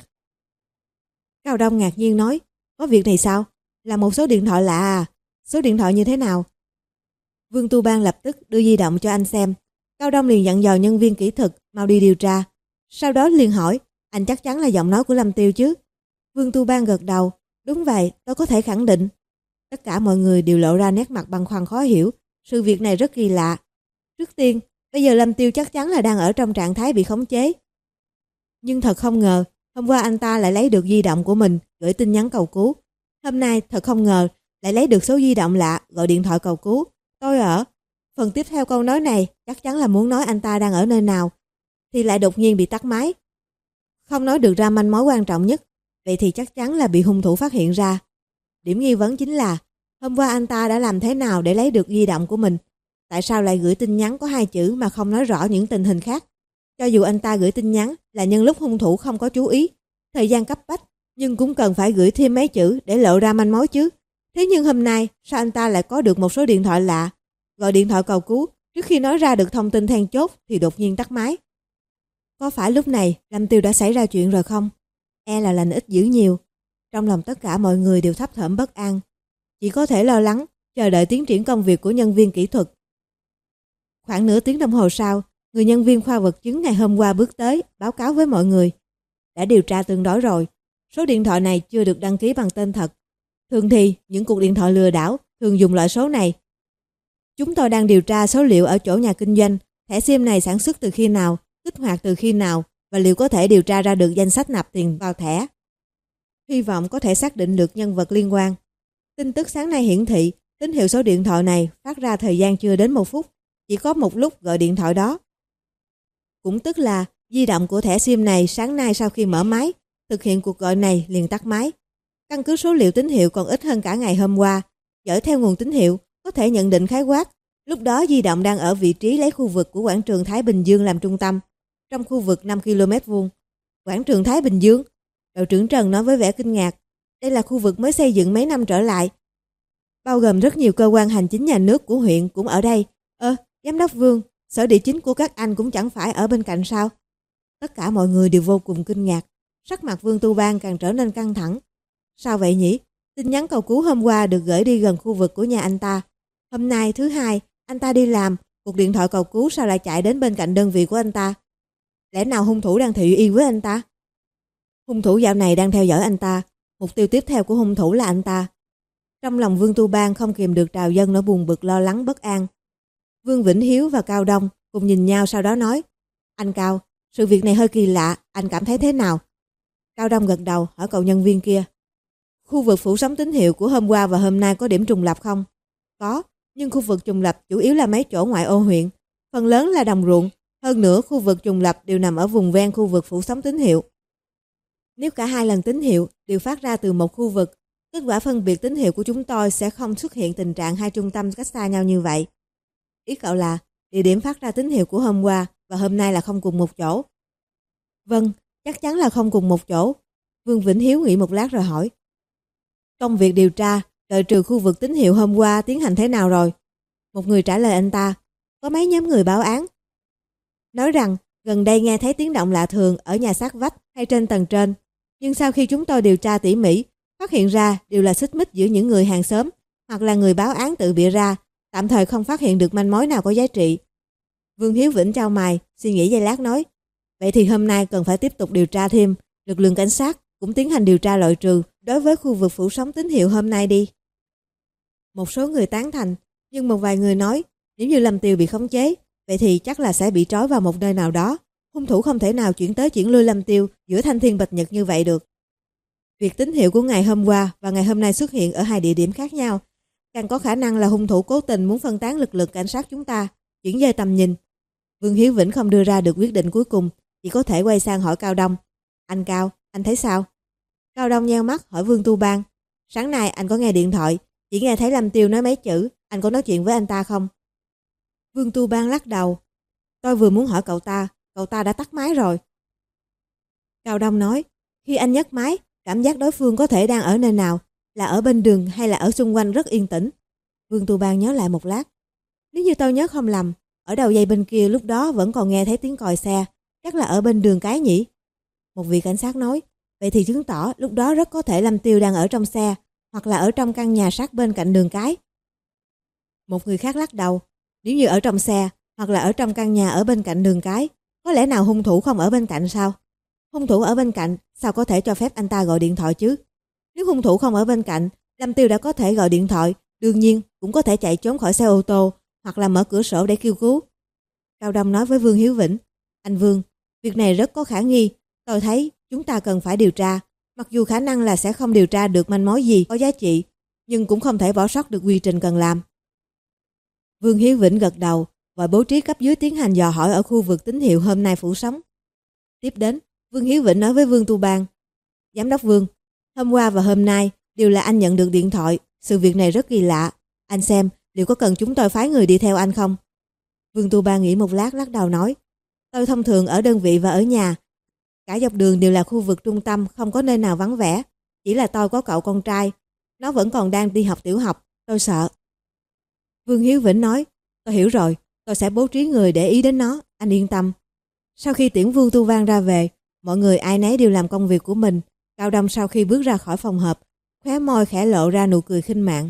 Cao Đông ngạc nhiên nói, có việc này sao? Là một số điện thoại lạ à? Số điện thoại như thế nào? Vương Tu Bang lập tức đưa di động cho anh xem. Cao Đông liền dặn dò nhân viên kỹ thuật mau đi điều tra. Sau đó liền hỏi, anh chắc chắn là giọng nói của Lâm Tiêu chứ? Vương Tu Bang gật đầu, đúng vậy, tôi có thể khẳng định. Tất cả mọi người đều lộ ra nét mặt băn khoăn khó hiểu. Sự việc này rất kỳ lạ. Trước tiên, bây giờ Lâm Tiêu chắc chắn là đang ở trong trạng thái bị khống chế. Nhưng thật không ngờ, hôm qua anh ta lại lấy được di động của mình, gửi tin nhắn cầu cứu. Hôm nay, thật không ngờ, lại lấy được số di động lạ, gọi điện thoại cầu cứu. Tôi ở. Phần tiếp theo câu nói này chắc chắn là muốn nói anh ta đang ở nơi nào, thì lại đột nhiên bị tắt máy. Không nói được ra manh mối quan trọng nhất, vậy thì chắc chắn là bị hung thủ phát hiện ra. Điểm nghi vấn chính là, hôm qua anh ta đã làm thế nào để lấy được di động của mình? Tại sao lại gửi tin nhắn có hai chữ mà không nói rõ những tình hình khác? Cho dù anh ta gửi tin nhắn là nhân lúc hung thủ không có chú ý, thời gian cấp bách, nhưng cũng cần phải gửi thêm mấy chữ để lộ ra manh mối chứ. Thế nhưng hôm nay, sao anh ta lại có được một số điện thoại lạ, gọi điện thoại cầu cứu, trước khi nói ra được thông tin then chốt thì đột nhiên tắt máy? Có phải lúc này Lâm Tiêu đã xảy ra chuyện rồi không? E là lành ít dữ nhiều. Trong lòng tất cả mọi người đều thấp thỏm bất an, chỉ có thể lo lắng, chờ đợi tiến triển công việc của nhân viên kỹ thuật. Khoảng nửa tiếng đồng hồ sau, người nhân viên khoa vật chứng ngày hôm qua bước tới, báo cáo với mọi người. Đã điều tra tương đối rồi, số điện thoại này chưa được đăng ký bằng tên thật. Thường thì, những cuộc điện thoại lừa đảo thường dùng loại số này. Chúng tôi đang điều tra số liệu ở chỗ nhà kinh doanh, thẻ SIM này sản xuất từ khi nào, kích hoạt từ khi nào, và liệu có thể điều tra ra được danh sách nạp tiền vào thẻ. Hy vọng có thể xác định được nhân vật liên quan. Tin tức sáng nay hiển thị, tín hiệu số điện thoại này phát ra thời gian chưa đến một phút, chỉ có một lúc gọi điện thoại đó. Cũng tức là di động của thẻ SIM này sáng nay sau khi mở máy, thực hiện cuộc gọi này liền tắt máy. Căn cứ số liệu tín hiệu còn ít hơn cả ngày hôm qua, dõi theo nguồn tín hiệu, có thể nhận định khái quát, lúc đó di động đang ở vị trí lấy khu vực của quảng trường Thái Bình Dương làm trung tâm, trong khu vực năm ki lô mét vuông. Quảng trường Thái Bình Dương? Đội trưởng Trần nói với vẻ kinh ngạc. Đây là khu vực mới xây dựng mấy năm trở lại, bao gồm rất nhiều cơ quan hành chính nhà nước của huyện cũng ở đây. Ơ, giám đốc Vương, sở địa chính của các anh cũng chẳng phải ở bên cạnh sao? Tất cả mọi người đều vô cùng kinh ngạc. Sắc mặt Vương Tu Bang càng trở nên căng thẳng. Sao vậy nhỉ? Tin nhắn cầu cứu hôm qua được gửi đi gần khu vực của nhà anh ta. Hôm nay thứ hai, anh ta đi làm, cuộc điện thoại cầu cứu sao lại chạy đến bên cạnh đơn vị của anh ta? Lẽ nào hung thủ đang thị uy với anh ta? Hung thủ dạo này đang theo dõi anh ta. Mục tiêu tiếp theo của hung thủ là anh ta. Trong lòng Vương Tu Bang không kìm được trào dâng nỗi buồn bực, lo lắng, bất an. Vương Vĩnh Hiếu và Cao Đông cùng nhìn nhau, sau đó nói: Anh Cao, sự việc này hơi kỳ lạ, anh cảm thấy thế nào? Cao Đông gật đầu, hỏi cậu nhân viên kia: Khu vực phủ sóng tín hiệu của hôm qua và hôm nay có điểm trùng lập không? Có, nhưng khu vực trùng lập chủ yếu là mấy chỗ ngoại ô huyện, phần lớn là đồng ruộng. Hơn nữa, khu vực trùng lập đều nằm ở vùng ven khu vực phủ sóng tín hiệu. Nếu cả hai lần tín hiệu đều phát ra từ một khu vực, kết quả phân biệt tín hiệu của chúng tôi sẽ không xuất hiện tình trạng hai trung tâm cách xa nhau như vậy. Ý cậu là địa điểm phát ra tín hiệu của hôm qua và hôm nay là không cùng một chỗ? Vâng, chắc chắn là không cùng một chỗ. Vương Vĩnh Hiếu nghĩ một lát rồi hỏi: Công việc điều tra đợi trừ khu vực tín hiệu hôm qua tiến hành thế nào rồi? Một người trả lời anh ta: Có mấy nhóm người báo án, nói rằng gần đây nghe thấy tiếng động lạ thường ở nhà sát vách hay trên tầng trên. Nhưng sau khi chúng tôi điều tra tỉ mỉ, phát hiện ra đều là xích mích giữa những người hàng xóm hoặc là người báo án tự bịa ra, tạm thời không phát hiện được manh mối nào có giá trị. Vương Hiếu Vĩnh chau mày, suy nghĩ giây lát nói: Vậy thì hôm nay cần phải tiếp tục điều tra thêm, lực lượng cảnh sát cũng tiến hành điều tra loại trừ đối với khu vực phủ sóng tín hiệu hôm nay đi. Một số người tán thành, nhưng một vài người nói nếu như Lâm Tiêu bị khống chế, vậy thì chắc là sẽ bị trói vào một nơi nào đó. Hung thủ không thể nào chuyển tới chuyển lui Lâm Tiêu giữa thanh thiên bạch nhật như vậy được. Việc tín hiệu của ngày hôm qua và ngày hôm nay xuất hiện ở hai địa điểm khác nhau, càng có khả năng là hung thủ cố tình muốn phân tán lực lượng cảnh sát chúng ta, chuyển dời tầm nhìn. Vương Hiếu Vĩnh không đưa ra được quyết định cuối cùng, chỉ có thể quay sang hỏi Cao Đông: Anh Cao, anh thấy sao? Cao Đông nheo mắt hỏi Vương Tu Bang: Sáng nay anh có nghe điện thoại, chỉ nghe thấy Lâm Tiêu nói mấy chữ, anh có nói chuyện với anh ta không? Vương Tu Bang lắc đầu: Tôi vừa muốn hỏi cậu ta, cậu ta đã tắt máy rồi. Cao Đông nói: Khi anh nhấc máy, cảm giác đối phương có thể đang ở nơi nào, là ở bên đường hay là ở xung quanh rất yên tĩnh? Vương Tu Bang nhớ lại một lát: Nếu như tôi nhớ không lầm, ở đầu dây bên kia lúc đó vẫn còn nghe thấy tiếng còi xe, chắc là ở bên đường cái nhỉ? Một vị cảnh sát nói: Vậy thì chứng tỏ lúc đó rất có thể Lâm Tiêu đang ở trong xe, hoặc là ở trong căn nhà sát bên cạnh đường cái. Một người khác lắc đầu: Nếu như ở trong xe, hoặc là ở trong căn nhà ở bên cạnh đường cái, có lẽ nào hung thủ không ở bên cạnh sao? Hung thủ ở bên cạnh, sao có thể cho phép anh ta gọi điện thoại chứ? Nếu hung thủ không ở bên cạnh, Lâm Tiêu đã có thể gọi điện thoại, đương nhiên cũng có thể chạy trốn khỏi xe ô tô, hoặc là mở cửa sổ để kêu cứu. Cao Đông nói với Vương Hiếu Vĩnh: Anh Vương, việc này rất có khả nghi, tôi thấy chúng ta cần phải điều tra. Mặc dù khả năng là sẽ không điều tra được manh mối gì có giá trị, nhưng cũng không thể bỏ sót được quy trình cần làm. Vương Hiếu Vĩnh gật đầu, và bố trí cấp dưới tiến hành dò hỏi ở khu vực tín hiệu hôm nay phủ sóng. Tiếp đến, Vương Hiếu Vĩnh nói với Vương Tu Bang: Giám đốc Vương, hôm qua và hôm nay đều là anh nhận được điện thoại, sự việc này rất kỳ lạ. Anh xem, liệu có cần chúng tôi phái người đi theo anh không? Vương Tu Bang nghĩ một lát lắc đầu nói: Tôi thông thường ở đơn vị và ở nhà. Cả dọc đường đều là khu vực trung tâm, không có nơi nào vắng vẻ. Chỉ là tôi có cậu con trai, nó vẫn còn đang đi học tiểu học, tôi sợ. Vương Hiếu Vĩnh nói: Tôi hiểu rồi, tôi sẽ bố trí người để ý đến nó, anh yên tâm. Sau khi tiễn Vương Tu Bang ra về, mọi người ai nấy đều làm công việc của mình. Cao Đông sau khi bước ra khỏi phòng họp, khóe môi khẽ lộ ra nụ cười khinh mạn.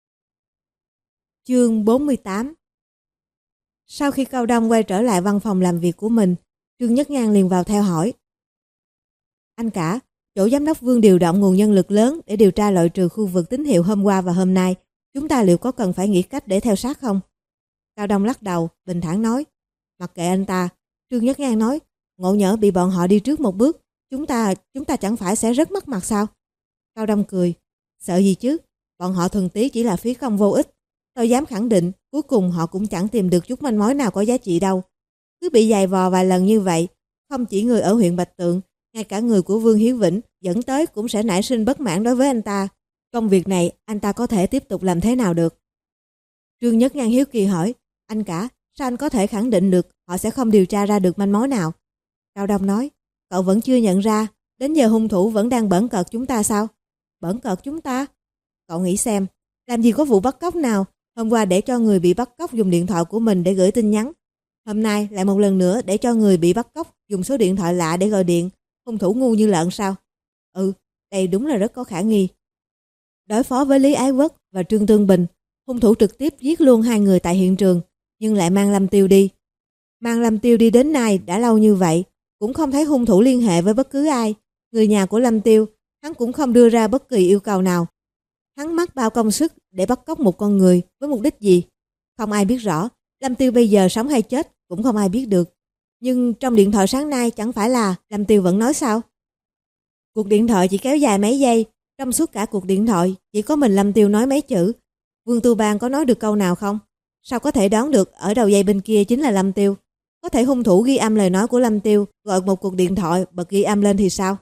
Chương bốn mươi tám. Sau khi Cao Đông quay trở lại văn phòng làm việc của mình, Trương Nhất Ngang liền vào theo hỏi: Anh cả, chỗ giám đốc Vương điều động nguồn nhân lực lớn để điều tra loại trừ khu vực tín hiệu hôm qua và hôm nay, chúng ta liệu có cần phải nghĩ cách để theo sát không? Cao Đông lắc đầu, bình thản nói: Mặc kệ anh ta. Trương Nhất Ngang nói: Ngộ nhỡ bị bọn họ đi trước một bước, chúng ta chúng ta chẳng phải sẽ rất mất mặt sao? Cao Đông cười: Sợ gì chứ, bọn họ thuần túy chỉ là phí công vô ích. Tôi dám khẳng định cuối cùng họ cũng chẳng tìm được chút manh mối nào có giá trị đâu. Cứ bị giày vò vài lần như vậy, không chỉ người ở huyện Bạch Tượng, ngay cả người của Vương Hiếu Vĩnh dẫn tới cũng sẽ nảy sinh bất mãn đối với anh ta. Công việc này anh ta có thể tiếp tục làm thế nào được? Trương Nhất Ngang hiếu kỳ hỏi: Anh cả, sao anh có thể khẳng định được họ sẽ không điều tra ra được manh mối nào? Cao Đông nói: Cậu vẫn chưa nhận ra, đến giờ hung thủ vẫn đang bỡn cợt chúng ta sao? bỡn cợt chúng ta. Cậu nghĩ xem, làm gì có vụ bắt cóc nào hôm qua để cho người bị bắt cóc dùng điện thoại của mình để gửi tin nhắn. Hôm nay lại một lần nữa để cho người bị bắt cóc dùng số điện thoại lạ để gọi điện. Hung thủ ngu như lợn sao? Ừ, đây đúng là rất có khả nghi. Đối phó với Lý Ái Quốc và Trương Tương Bình, hung thủ trực tiếp giết luôn hai người tại hiện trường, nhưng lại mang Lâm Tiêu đi. Mang Lâm Tiêu đi đến nay đã lâu như vậy, cũng không thấy hung thủ liên hệ với bất cứ ai. Người nhà của Lâm Tiêu, hắn cũng không đưa ra bất kỳ yêu cầu nào. Hắn mất bao công sức để bắt cóc một con người với mục đích gì? Không ai biết rõ. Lâm Tiêu bây giờ sống hay chết cũng không ai biết được. Nhưng trong điện thoại sáng nay chẳng phải là Lâm Tiêu vẫn nói sao? Cuộc điện thoại chỉ kéo dài mấy giây. Trong suốt cả cuộc điện thoại chỉ có mình Lâm Tiêu nói mấy chữ. Vương Tu Bang có nói được câu nào không? Sao có thể đoán được ở đầu dây bên kia chính là Lâm Tiêu? Có thể hung thủ ghi âm lời nói của Lâm Tiêu, gọi một cuộc điện thoại bật ghi âm lên thì sao?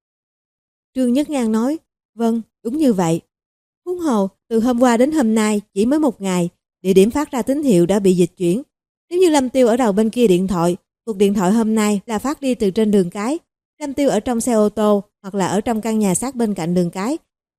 Trương Nhất Ngang nói, vâng, đúng như vậy. Huống hồ, từ hôm qua đến hôm nay chỉ mới một ngày, địa điểm phát ra tín hiệu đã bị dịch chuyển. Nếu như Lâm Tiêu ở đầu bên kia điện thoại, cuộc điện thoại hôm nay là phát đi từ trên đường cái. Lâm Tiêu ở trong xe ô tô hoặc là ở trong căn nhà sát bên cạnh đường cái.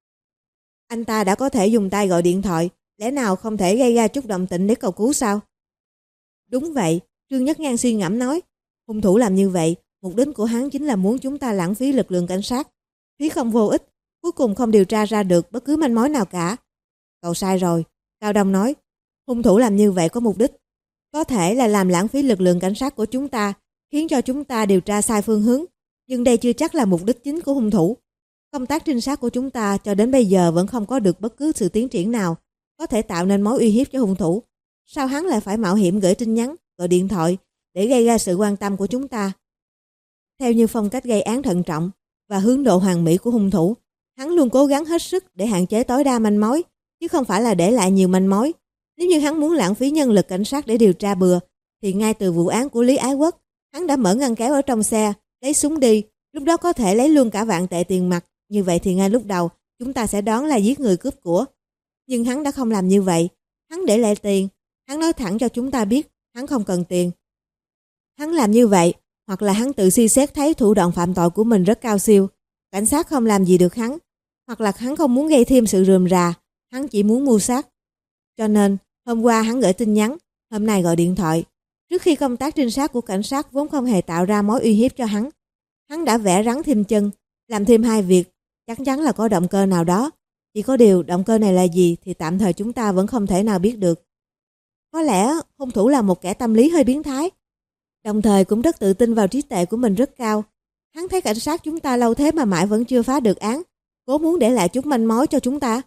Anh ta đã có thể dùng tay gọi điện thoại, lẽ nào không thể gây ra chút động tĩnh để cầu cứu sao? Đúng vậy, Trương Nhất Ngang suy ngẫm nói, hung thủ làm như vậy, mục đích của hắn chính là muốn chúng ta lãng phí lực lượng cảnh sát. Phí không vô ích, cuối cùng không điều tra ra được bất cứ manh mối nào cả. Cậu sai rồi, Cao Đông nói, hung thủ làm như vậy có mục đích. Có thể là làm lãng phí lực lượng cảnh sát của chúng ta, khiến cho chúng ta điều tra sai phương hướng. Nhưng đây chưa chắc là mục đích chính của hung thủ. Công tác trinh sát của chúng ta cho đến bây giờ vẫn không có được bất cứ sự tiến triển nào có thể tạo nên mối uy hiếp cho hung thủ. Sao hắn lại phải mạo hiểm gửi tin nhắn, gọi điện thoại để gây ra sự quan tâm của chúng ta? Theo như phong cách gây án thận trọng và hướng độ hoàn mỹ của hung thủ, hắn luôn cố gắng hết sức để hạn chế tối đa manh mối, chứ không phải là để lại nhiều manh mối. Nếu như hắn muốn lãng phí nhân lực cảnh sát để điều tra bừa, thì ngay từ vụ án của Lý Ái Quốc, hắn đã mở ngăn kéo ở trong xe, lấy súng đi, lúc đó có thể lấy luôn cả vạn tệ tiền mặt. Như vậy thì ngay lúc đầu, chúng ta sẽ đoán là giết người cướp của. Nhưng hắn đã không làm như vậy. Hắn để lại tiền. Hắn nói thẳng cho chúng ta biết, hắn không cần tiền. Hắn làm như vậy, hoặc là hắn tự suy xét thấy thủ đoạn phạm tội của mình rất cao siêu. Cảnh sát không làm gì được hắn. Hoặc là hắn không muốn gây thêm sự rườm rà. Hắn chỉ muốn mưu sát. Cho nên, hôm qua hắn gửi tin nhắn, hôm nay gọi điện thoại. Trước khi công tác trinh sát của cảnh sát vốn không hề tạo ra mối uy hiếp cho hắn. Hắn đã vẽ rắn thêm chân, làm thêm hai việc, chắc chắn là có động cơ nào đó. Chỉ có điều động cơ này là gì thì tạm thời chúng ta vẫn không thể nào biết được. Có lẽ hung thủ là một kẻ tâm lý hơi biến thái, đồng thời cũng rất tự tin vào trí tuệ của mình rất cao. Hắn thấy cảnh sát chúng ta lâu thế mà mãi vẫn chưa phá được án, cố muốn để lại chút manh mối cho chúng ta.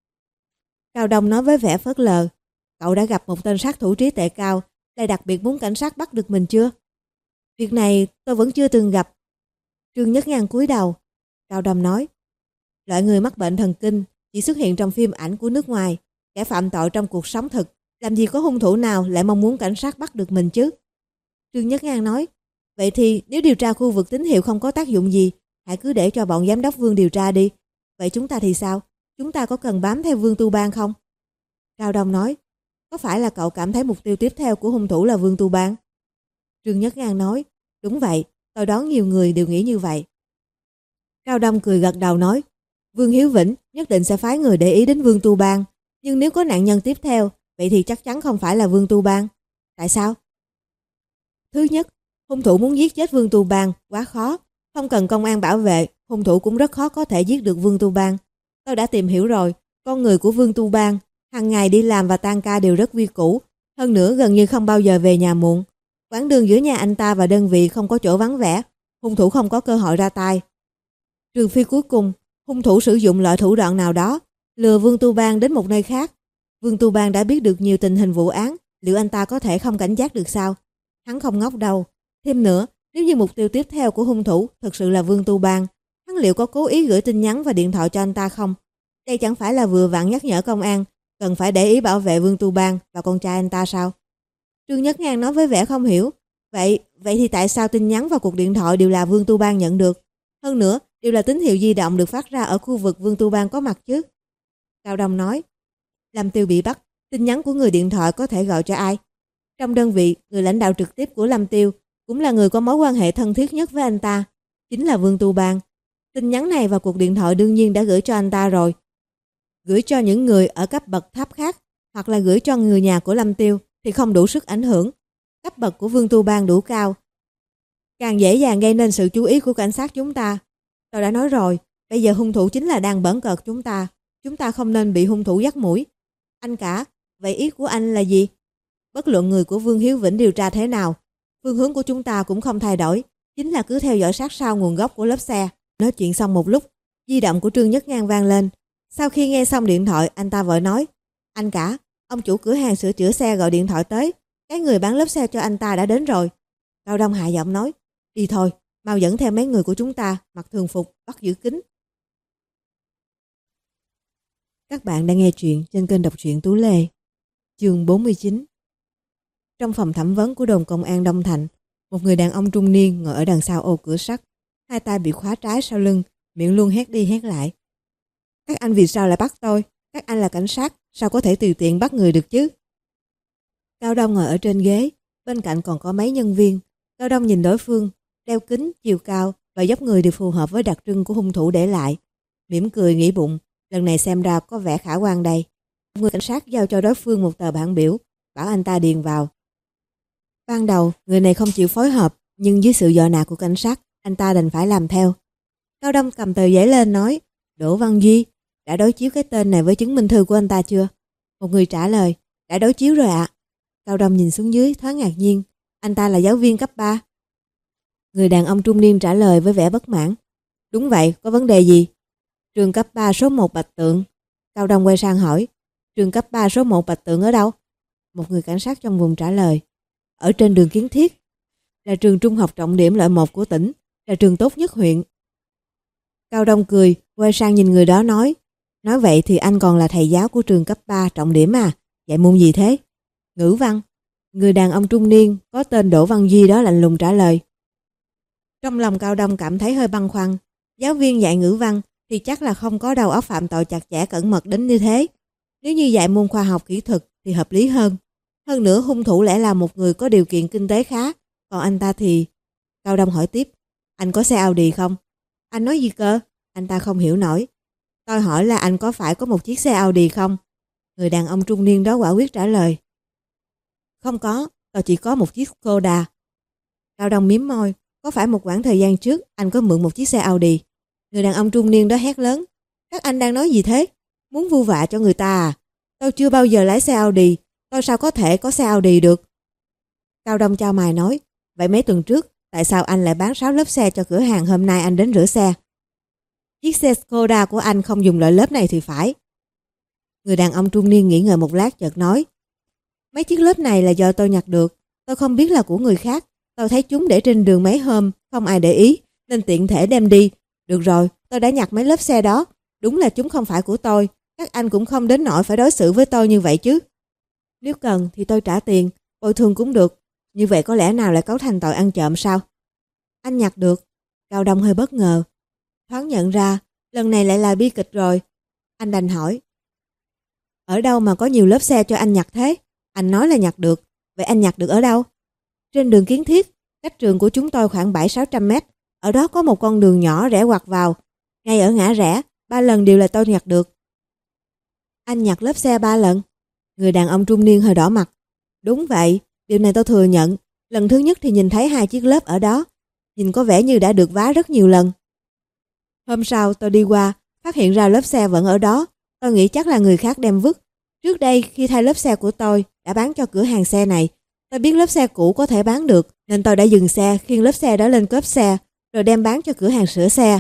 Cao Đông nói với vẻ phớt lờ, cậu đã gặp một tên sát thủ trí tuệ cao, lại đặc biệt muốn cảnh sát bắt được mình chưa? Việc này tôi vẫn chưa từng gặp. Trương Nhất Ngang cúi đầu. Cao Đông nói, loại người mắc bệnh thần kinh chỉ xuất hiện trong phim ảnh của nước ngoài, kẻ phạm tội trong cuộc sống thực, làm gì có hung thủ nào lại mong muốn cảnh sát bắt được mình chứ? Trương Nhất Ngang nói, vậy thì nếu điều tra khu vực tín hiệu không có tác dụng gì, hãy cứ để cho bọn giám đốc Vương điều tra đi. Vậy chúng ta thì sao? Chúng ta có cần bám theo Vương Tu Bang không? Cao Đông nói, có phải là cậu cảm thấy mục tiêu tiếp theo của hung thủ là Vương Tu Bang? Trương Nhất Ngang nói, đúng vậy, tôi đoán nhiều người đều nghĩ như vậy. Cao Đông cười gật đầu nói, Vương Hiếu Vĩnh nhất định sẽ phái người để ý đến Vương Tu Bang, nhưng nếu có nạn nhân tiếp theo, vậy thì chắc chắn không phải là Vương Tu Bang. Tại sao? Thứ nhất, hung thủ muốn giết chết Vương Tu Bang quá khó, không cần công an bảo vệ, hung thủ cũng rất khó có thể giết được Vương Tu Bang. Tôi đã tìm hiểu rồi, con người của Vương Tu Bang hàng ngày đi làm và tan ca đều rất quy củ, hơn nữa gần như không bao giờ về nhà muộn. Quãng đường giữa nhà anh ta và đơn vị không có chỗ vắng vẻ, hung thủ không có cơ hội ra tay. Trừ phi cuối cùng, hung thủ sử dụng loại thủ đoạn nào đó, lừa Vương Tu Bang đến một nơi khác. Vương Tu Bang đã biết được nhiều tình hình vụ án, liệu anh ta có thể không cảnh giác được sao? Hắn không ngốc đâu. Thêm nữa, nếu như mục tiêu tiếp theo của hung thủ thực sự là Vương Tu Bang, hắn liệu có cố ý gửi tin nhắn và điện thoại cho anh ta không? Đây chẳng phải là vừa vặn nhắc nhở công an cần phải để ý bảo vệ Vương Tu Bang và con trai anh ta sao? Trương Nhất Ngang nói với vẻ không hiểu. Vậy, vậy thì tại sao tin nhắn và cuộc điện thoại đều là Vương Tu Bang nhận được? Hơn nữa, đều là tín hiệu di động được phát ra ở khu vực Vương Tu Bang có mặt chứ? Cao Đông nói, Lâm Tiêu bị bắt, tin nhắn của người điện thoại có thể gọi cho ai? Trong đơn vị, người lãnh đạo trực tiếp của Lâm Tiêu cũng là người có mối quan hệ thân thiết nhất với anh ta, chính là Vương Tu Bang. Tin nhắn này và cuộc điện thoại đương nhiên đã gửi cho anh ta rồi. Gửi cho những người ở cấp bậc thấp khác hoặc là gửi cho người nhà của Lâm Tiêu thì không đủ sức ảnh hưởng. Cấp bậc của Vương Tu Bang đủ cao, càng dễ dàng gây nên sự chú ý của cảnh sát chúng ta. Tôi đã nói rồi, bây giờ hung thủ chính là đang bỡn cợt chúng ta. Chúng ta không nên bị hung thủ dắt mũi. Anh cả, vậy ý của anh là gì? Bất luận người của Vương Hiếu Vĩnh điều tra thế nào, phương hướng của chúng ta cũng không thay đổi, chính là cứ theo dõi sát sao nguồn gốc của lớp xe. Nói chuyện xong một lúc, di động của Trương Nhất Ngang vang lên. Sau khi nghe xong điện thoại, anh ta vội nói, anh cả, ông chủ cửa hàng sửa chữa xe gọi điện thoại tới, cái người bán lớp xe cho anh ta đã đến rồi. Cao Đông hạ giọng nói, đi thôi, mau dẫn theo mấy người của chúng ta, mặc thường phục, bắt giữ kính. Các bạn đang nghe chuyện trên kênh đọc truyện Tú Lê. Chương bốn mươi chín. Trong phòng thẩm vấn của đồn công an Đông Thành, một người đàn ông trung niên ngồi ở đằng sau ô cửa sắt, hai tay bị khóa trái sau lưng, miệng luôn hét đi hét lại. Các anh vì sao lại bắt tôi? Các anh là cảnh sát, sao có thể tùy tiện bắt người được chứ? Cao Đông ngồi ở trên ghế, bên cạnh còn có mấy nhân viên. Cao Đông nhìn đối phương, đeo kính, chiều cao và dốc người đều phù hợp với đặc trưng của hung thủ để lại. Mỉm cười nghĩ bụng, lần này xem ra có vẻ khả quan đây. Người cảnh sát giao cho đối phương một tờ bản biểu, bảo anh ta điền vào. Ban đầu, người này không chịu phối hợp, nhưng dưới sự dọ nạt của cảnh sát, anh ta đành phải làm theo. Cao Đông cầm tờ giấy lên nói, Đỗ Văn Duy, đã đối chiếu cái tên này với chứng minh thư của anh ta chưa? Một người trả lời, đã đối chiếu rồi ạ. Cao Đông nhìn xuống dưới thoáng ngạc nhiên, anh ta là giáo viên cấp ba. Người đàn ông trung niên trả lời với vẻ bất mãn, đúng vậy, có vấn đề gì? Trường cấp ba số một Bạch Tượng. Cao Đông quay sang hỏi, trường cấp ba số một Bạch Tượng ở đâu? Một người cảnh sát trong vùng trả lời, ở trên đường Kiến Thiết, là trường trung học trọng điểm loại một của tỉnh, là trường tốt nhất huyện. Cao Đông cười, quay sang nhìn người đó nói, nói vậy thì anh còn là thầy giáo của trường cấp ba trọng điểm à? Dạy môn gì thế? Ngữ văn. Người đàn ông trung niên có tên Đỗ Văn Duy đó lạnh lùng trả lời. Trong lòng Cao Đông cảm thấy hơi băn khoăn, giáo viên dạy ngữ văn thì chắc là không có đầu óc phạm tội chặt chẽ cẩn mật đến như thế. Nếu như dạy môn khoa học kỹ thuật thì hợp lý hơn. Hơn nữa hung thủ lẽ là một người có điều kiện kinh tế khá, còn anh ta thì... Cao Đông hỏi tiếp, anh có xe Audi không? Anh nói gì cơ? Anh ta không hiểu nổi. Tôi hỏi là anh có phải có một chiếc xe Audi không? Người đàn ông trung niên đó quả quyết trả lời. Không có, tôi chỉ có một chiếc Skoda. Cao Đông mím môi, có phải một quãng thời gian trước anh có mượn một chiếc xe Audi? Người đàn ông trung niên đó hét lớn, các anh đang nói gì thế? Muốn vu vạ cho người ta à? Tôi chưa bao giờ lái xe Audi, tôi sao có thể có xe Audi được? Cao Đông chau mày nói, vậy mấy tuần trước, tại sao anh lại bán sáu lớp xe cho cửa hàng hôm nay anh đến rửa xe? Chiếc xe Skoda của anh không dùng loại lớp này thì phải. Người đàn ông trung niên nghĩ ngợi một lát chợt nói, mấy chiếc lớp này là do tôi nhặt được, tôi không biết là của người khác. Tôi thấy chúng để trên đường mấy hôm, không ai để ý, nên tiện thể đem đi. Được rồi, tôi đã nhặt mấy lớp xe đó, đúng là chúng không phải của tôi. Các anh cũng không đến nỗi phải đối xử với tôi như vậy chứ. Nếu cần thì tôi trả tiền, bồi thường cũng được. Như vậy có lẽ nào lại cấu thành tội ăn trộm sao? Anh nhặt được. Cao Đông hơi bất ngờ. Thoáng nhận ra, lần này lại là bi kịch rồi. Anh đành hỏi, ở đâu mà có nhiều lớp xe cho anh nhặt thế? Anh nói là nhặt được, vậy anh nhặt được ở đâu? Trên đường Kiến Thiết, cách trường của chúng tôi khoảng bảy sáu trăm mét. Ở đó có một con đường nhỏ rẽ ngoặt vào. Ngay ở ngã rẽ, ba lần đều là tôi nhặt được. Anh nhặt lớp xe ba lần? Người đàn ông trung niên hơi đỏ mặt. Đúng vậy, điều này tôi thừa nhận. Lần thứ nhất thì nhìn thấy hai chiếc lớp ở đó. Nhìn có vẻ như đã được vá rất nhiều lần. Hôm sau tôi đi qua, phát hiện ra lớp xe vẫn ở đó. Tôi nghĩ chắc là người khác đem vứt. Trước đây khi thay lớp xe của tôi đã bán cho cửa hàng xe này, tôi biết lớp xe cũ có thể bán được, nên tôi đã dừng xe khiêng lớp xe đó lên cốp xe, rồi đem bán cho cửa hàng sửa xe.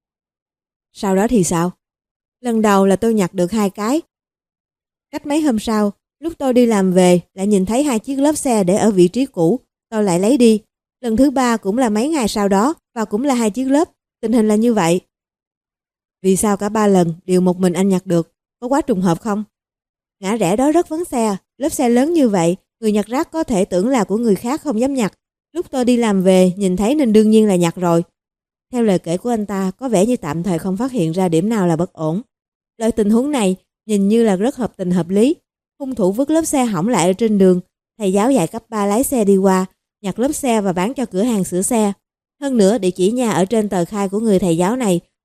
Sau đó thì sao? Lần đầu là tôi nhặt được hai cái. Cách mấy hôm sau, lúc tôi đi làm về lại nhìn thấy hai chiếc lớp xe để ở vị trí cũ, tôi lại lấy đi. Lần thứ ba cũng là mấy ngày sau đó và cũng là hai chiếc lớp. Tình hình là như vậy. Vì sao cả ba lần đều một mình anh nhặt được? Có quá trùng hợp không? Ngã rẽ đó rất vắng xe, lớp xe lớn như vậy, người nhặt rác có thể tưởng là của người khác không dám nhặt. Lúc tôi đi làm về nhìn thấy nên đương nhiên là nhặt rồi. Theo lời kể của anh ta, có vẻ như tạm thời không phát hiện ra điểm nào là bất ổn. Loại tình huống này nhìn như là rất hợp tình hợp lý. Hung thủ vứt lớp xe hỏng lại ở trên đường, thầy giáo dạy cấp ba lái xe đi qua, nhặt lớp xe và bán cho cửa hàng sửa xe. Hơn nữa địa chỉ nhà ở trên tờ khai của người thầy giáo này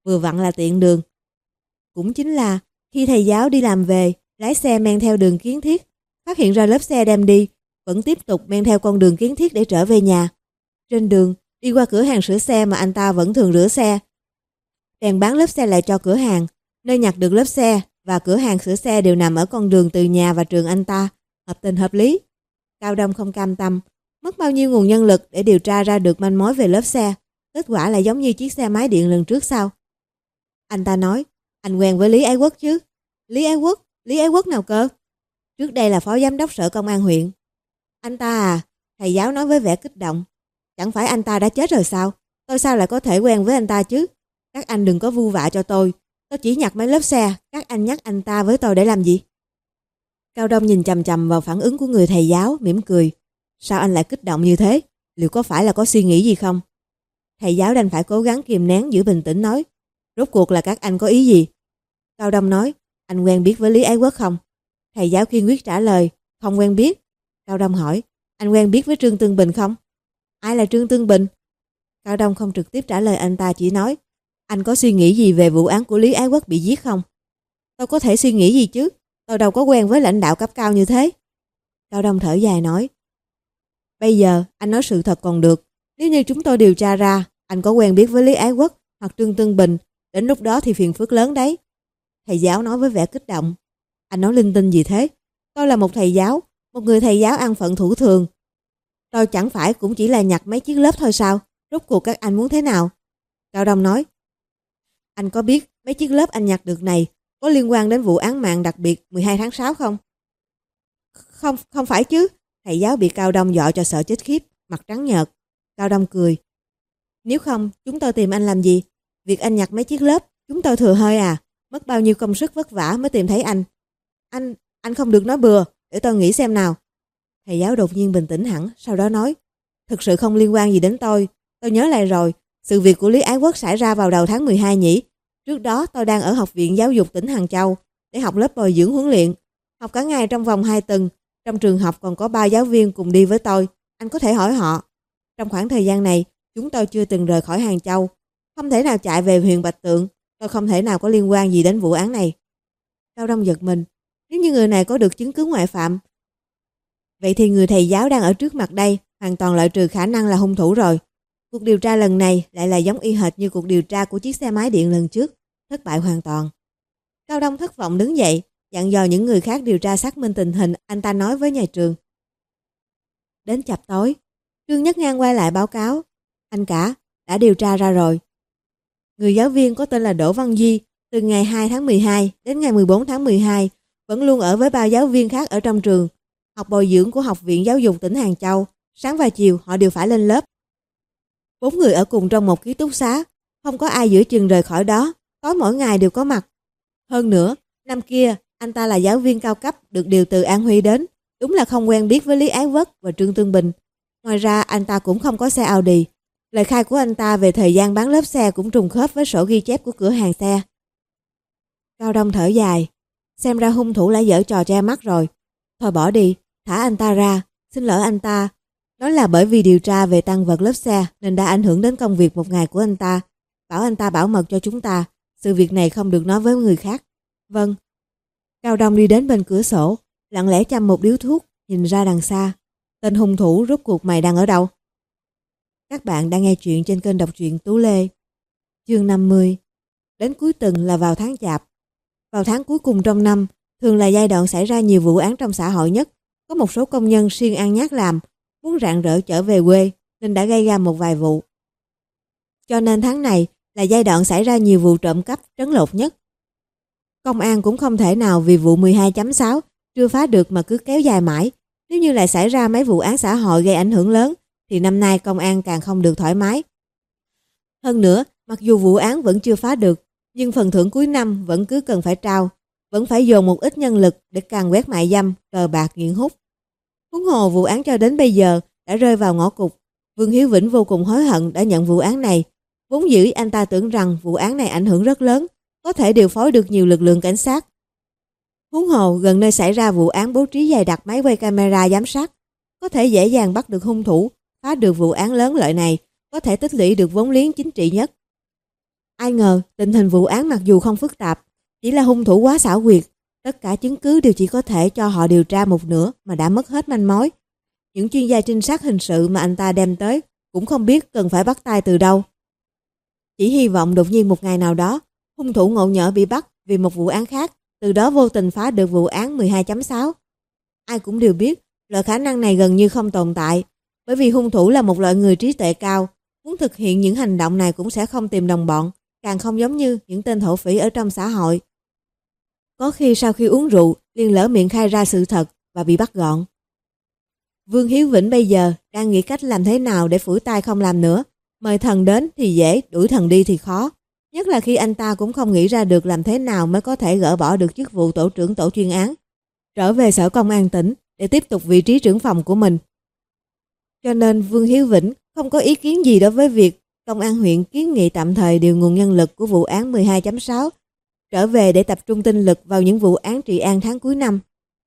vừa vặn là tiện đường. Cũng chính là khi thầy giáo đi làm về, lái xe men theo đường Kiến Thiết, phát hiện ra lớp xe đem đi, vẫn tiếp tục men theo con đường Kiến Thiết để trở về nhà. Trên đường, đi qua cửa hàng sửa xe mà anh ta vẫn thường rửa xe. Bèn bán lớp xe lại cho cửa hàng, nơi nhặt được lớp xe và cửa hàng sửa xe đều nằm ở con đường từ nhà và trường anh ta, hợp tình hợp lý. Cao Đông không cam tâm, mất bao nhiêu nguồn nhân lực để điều tra ra được manh mối về lớp xe, kết quả lại giống như chiếc xe máy điện lần trước sao? Anh ta nói, anh quen với Lý Ái Quốc chứ? Lý Ái Quốc? Lý Ái Quốc nào cơ? Trước đây là phó giám đốc sở công an huyện. Anh ta à? Thầy giáo nói với vẻ kích động. Chẳng phải anh ta đã chết rồi sao? Tôi sao lại có thể quen với anh ta chứ? Các anh đừng có vu vạ cho tôi. Tôi chỉ nhặt mấy lớp xe, các anh nhắc anh ta với tôi để làm gì? Cao Đông nhìn chằm chằm vào phản ứng của người thầy giáo, mỉm cười. Sao anh lại kích động như thế? Liệu có phải là có suy nghĩ gì không? Thầy giáo đành phải cố gắng kìm nén giữ bình tĩnh nói. Rốt cuộc là các anh có ý gì? Cao Đông nói, anh quen biết với Lý Ái Quốc không? Thầy giáo kiên quyết trả lời, không quen biết. Cao Đông hỏi, anh quen biết với Trương Tương Bình không? Ai là Trương Tương Bình? Cao Đông không trực tiếp trả lời anh ta, chỉ nói, anh có suy nghĩ gì về vụ án của Lý Ái Quốc bị giết không? Tôi có thể suy nghĩ gì chứ? Tôi đâu có quen với lãnh đạo cấp cao như thế. Cao Đông thở dài nói, bây giờ anh nói sự thật còn được. Nếu như chúng tôi điều tra ra anh có quen biết với Lý Ái Quốc hoặc Trương Tương Bình, đến lúc đó thì phiền phức lớn đấy. Thầy giáo nói với vẻ kích động. Anh nói linh tinh gì thế? Tôi là một thầy giáo, một người thầy giáo ăn phận thủ thường. Tôi chẳng phải cũng chỉ là nhặt mấy chiếc lớp thôi sao? Rốt cuộc các anh muốn thế nào? Cao Đông nói, anh có biết mấy chiếc lớp anh nhặt được này có liên quan đến vụ án mạng đặc biệt mười hai tháng sáu không? Không, không phải chứ. Thầy giáo bị Cao Đông dọa cho sợ chết khiếp, mặt trắng nhợt. Cao Đông cười. Nếu không, chúng tôi tìm anh làm gì? Việc anh nhặt mấy chiếc lớp, chúng tôi thừa hơi à? Mất bao nhiêu công sức vất vả mới tìm thấy anh. Anh, anh không được nói bừa, để tôi nghĩ xem nào. Thầy giáo đột nhiên bình tĩnh hẳn, sau đó nói, thực sự không liên quan gì đến tôi. Tôi nhớ lại rồi, sự việc của Lý Ái Quốc xảy ra vào đầu tháng mười hai nhỉ? Trước đó tôi đang ở Học viện Giáo dục tỉnh Hàng Châu để học lớp bồi dưỡng huấn luyện. Học cả ngày trong vòng hai tuần. Trong trường học còn có ba giáo viên cùng đi với tôi. Anh có thể hỏi họ. Trong khoảng thời gian này, chúng tôi chưa từng rời khỏi Hàng Châu. Không thể nào chạy về huyện Bạch Tượng. Tôi không thể nào có liên quan gì đến vụ án này. Cao Đông giật mình. Nếu như người này có được chứng cứ ngoại phạm, vậy thì người thầy giáo đang ở trước mặt đây hoàn toàn loại trừ khả năng là hung thủ rồi. Cuộc điều tra lần này lại là giống y hệt như cuộc điều tra của chiếc xe máy điện lần trước, thất bại hoàn toàn. Cao Đông thất vọng đứng dậy, dặn dò những người khác điều tra xác minh tình hình. Anh ta nói với nhà trường. Đến chập tối, Trương Nhất Ngang quay lại báo cáo. Anh cả, đã điều tra ra rồi. Người giáo viên có tên là Đỗ Văn Duy, từ ngày hai tháng mười hai đến ngày mười bốn tháng mười hai, vẫn luôn ở với ba giáo viên khác ở trong trường, học bồi dưỡng của Học viện Giáo dục tỉnh Hàng Châu. Sáng và chiều họ đều phải lên lớp. Bốn người ở cùng trong một ký túc xá, không có ai giữa chừng rời khỏi đó, tối mỗi ngày đều có mặt. Hơn nữa, năm kia, anh ta là giáo viên cao cấp được điều từ An Huy đến, đúng là không quen biết với Lý Ái Quốc và Trương Tương Bình. Ngoài ra, anh ta cũng không có xe Audi. Lời khai của anh ta về thời gian bán lớp xe cũng trùng khớp với sổ ghi chép của cửa hàng xe. Cao Đông thở dài, xem ra hung thủ đã giở trò che mắt rồi. Thôi bỏ đi, thả anh ta ra, xin lỗi anh ta. Nói là bởi vì điều tra về tang vật lớp xe nên đã ảnh hưởng đến công việc một ngày của anh ta. Bảo anh ta bảo mật cho chúng ta, sự việc này không được nói với người khác. Vâng. Cao Đông đi đến bên cửa sổ, lặng lẽ châm một điếu thuốc, nhìn ra đằng xa. Tên hung thủ rốt cuộc mày đang ở đâu? Các bạn đang nghe chuyện trên kênh đọc truyện Tú Lê. Chương năm mươi. Đến cuối tuần là vào tháng Chạp. Vào tháng cuối cùng trong năm, thường là giai đoạn xảy ra nhiều vụ án trong xã hội nhất. Có một số công nhân siêng ăn nhác làm, muốn rạng rỡ trở về quê nên đã gây ra một vài vụ. Cho nên tháng này là giai đoạn xảy ra nhiều vụ trộm cắp trấn lột nhất. Công an cũng không thể nào vì vụ mười hai chấm sáu chưa phá được mà cứ kéo dài mãi. Nếu như lại xảy ra mấy vụ án xã hội gây ảnh hưởng lớn thì năm nay công an càng không được thoải mái. Hơn nữa, mặc dù vụ án vẫn chưa phá được, nhưng phần thưởng cuối năm vẫn cứ cần phải trao, vẫn phải dồn một ít nhân lực để càn quét mại dâm, cờ bạc, nghiện hút. Huống hồ vụ án cho đến bây giờ đã rơi vào ngõ cụt. Vương Hiếu Vĩnh vô cùng hối hận đã nhận vụ án này. Vốn dĩ anh ta tưởng rằng vụ án này ảnh hưởng rất lớn, có thể điều phối được nhiều lực lượng cảnh sát. Huống hồ gần nơi xảy ra vụ án bố trí dày đặc máy quay camera giám sát, có thể dễ dàng bắt được hung thủ, phá được vụ án lớn lợi này, có thể tích lũy được vốn liếng chính trị nhất. Ai ngờ tình hình vụ án mặc dù không phức tạp, chỉ là hung thủ quá xảo quyệt, tất cả chứng cứ đều chỉ có thể cho họ điều tra một nửa mà đã mất hết manh mối. Những chuyên gia trinh sát hình sự mà anh ta đem tới cũng không biết cần phải bắt tay từ đâu. Chỉ hy vọng đột nhiên một ngày nào đó, hung thủ ngộ nhỡ bị bắt vì một vụ án khác, từ đó vô tình phá được vụ án mười hai chấm sáu. Ai cũng đều biết, loại khả năng này gần như không tồn tại, bởi vì hung thủ là một loại người trí tuệ cao, muốn thực hiện những hành động này cũng sẽ không tìm đồng bọn, càng không giống như những tên thổ phỉ ở trong xã hội. Có khi sau khi uống rượu, liền lỡ miệng khai ra sự thật và bị bắt gọn. Vương Hiếu Vĩnh bây giờ đang nghĩ cách làm thế nào để phủi tay không làm nữa. Mời thần đến thì dễ, đuổi thần đi thì khó. Nhất là khi anh ta cũng không nghĩ ra được làm thế nào mới có thể gỡ bỏ được chức vụ tổ trưởng tổ chuyên án, trở về sở công an tỉnh để tiếp tục vị trí trưởng phòng của mình. Cho nên Vương Hiếu Vĩnh không có ý kiến gì đối với việc công an huyện kiến nghị tạm thời điều nguồn nhân lực của vụ án mười hai chấm sáu trở về để tập trung tinh lực vào những vụ án trị an tháng cuối năm.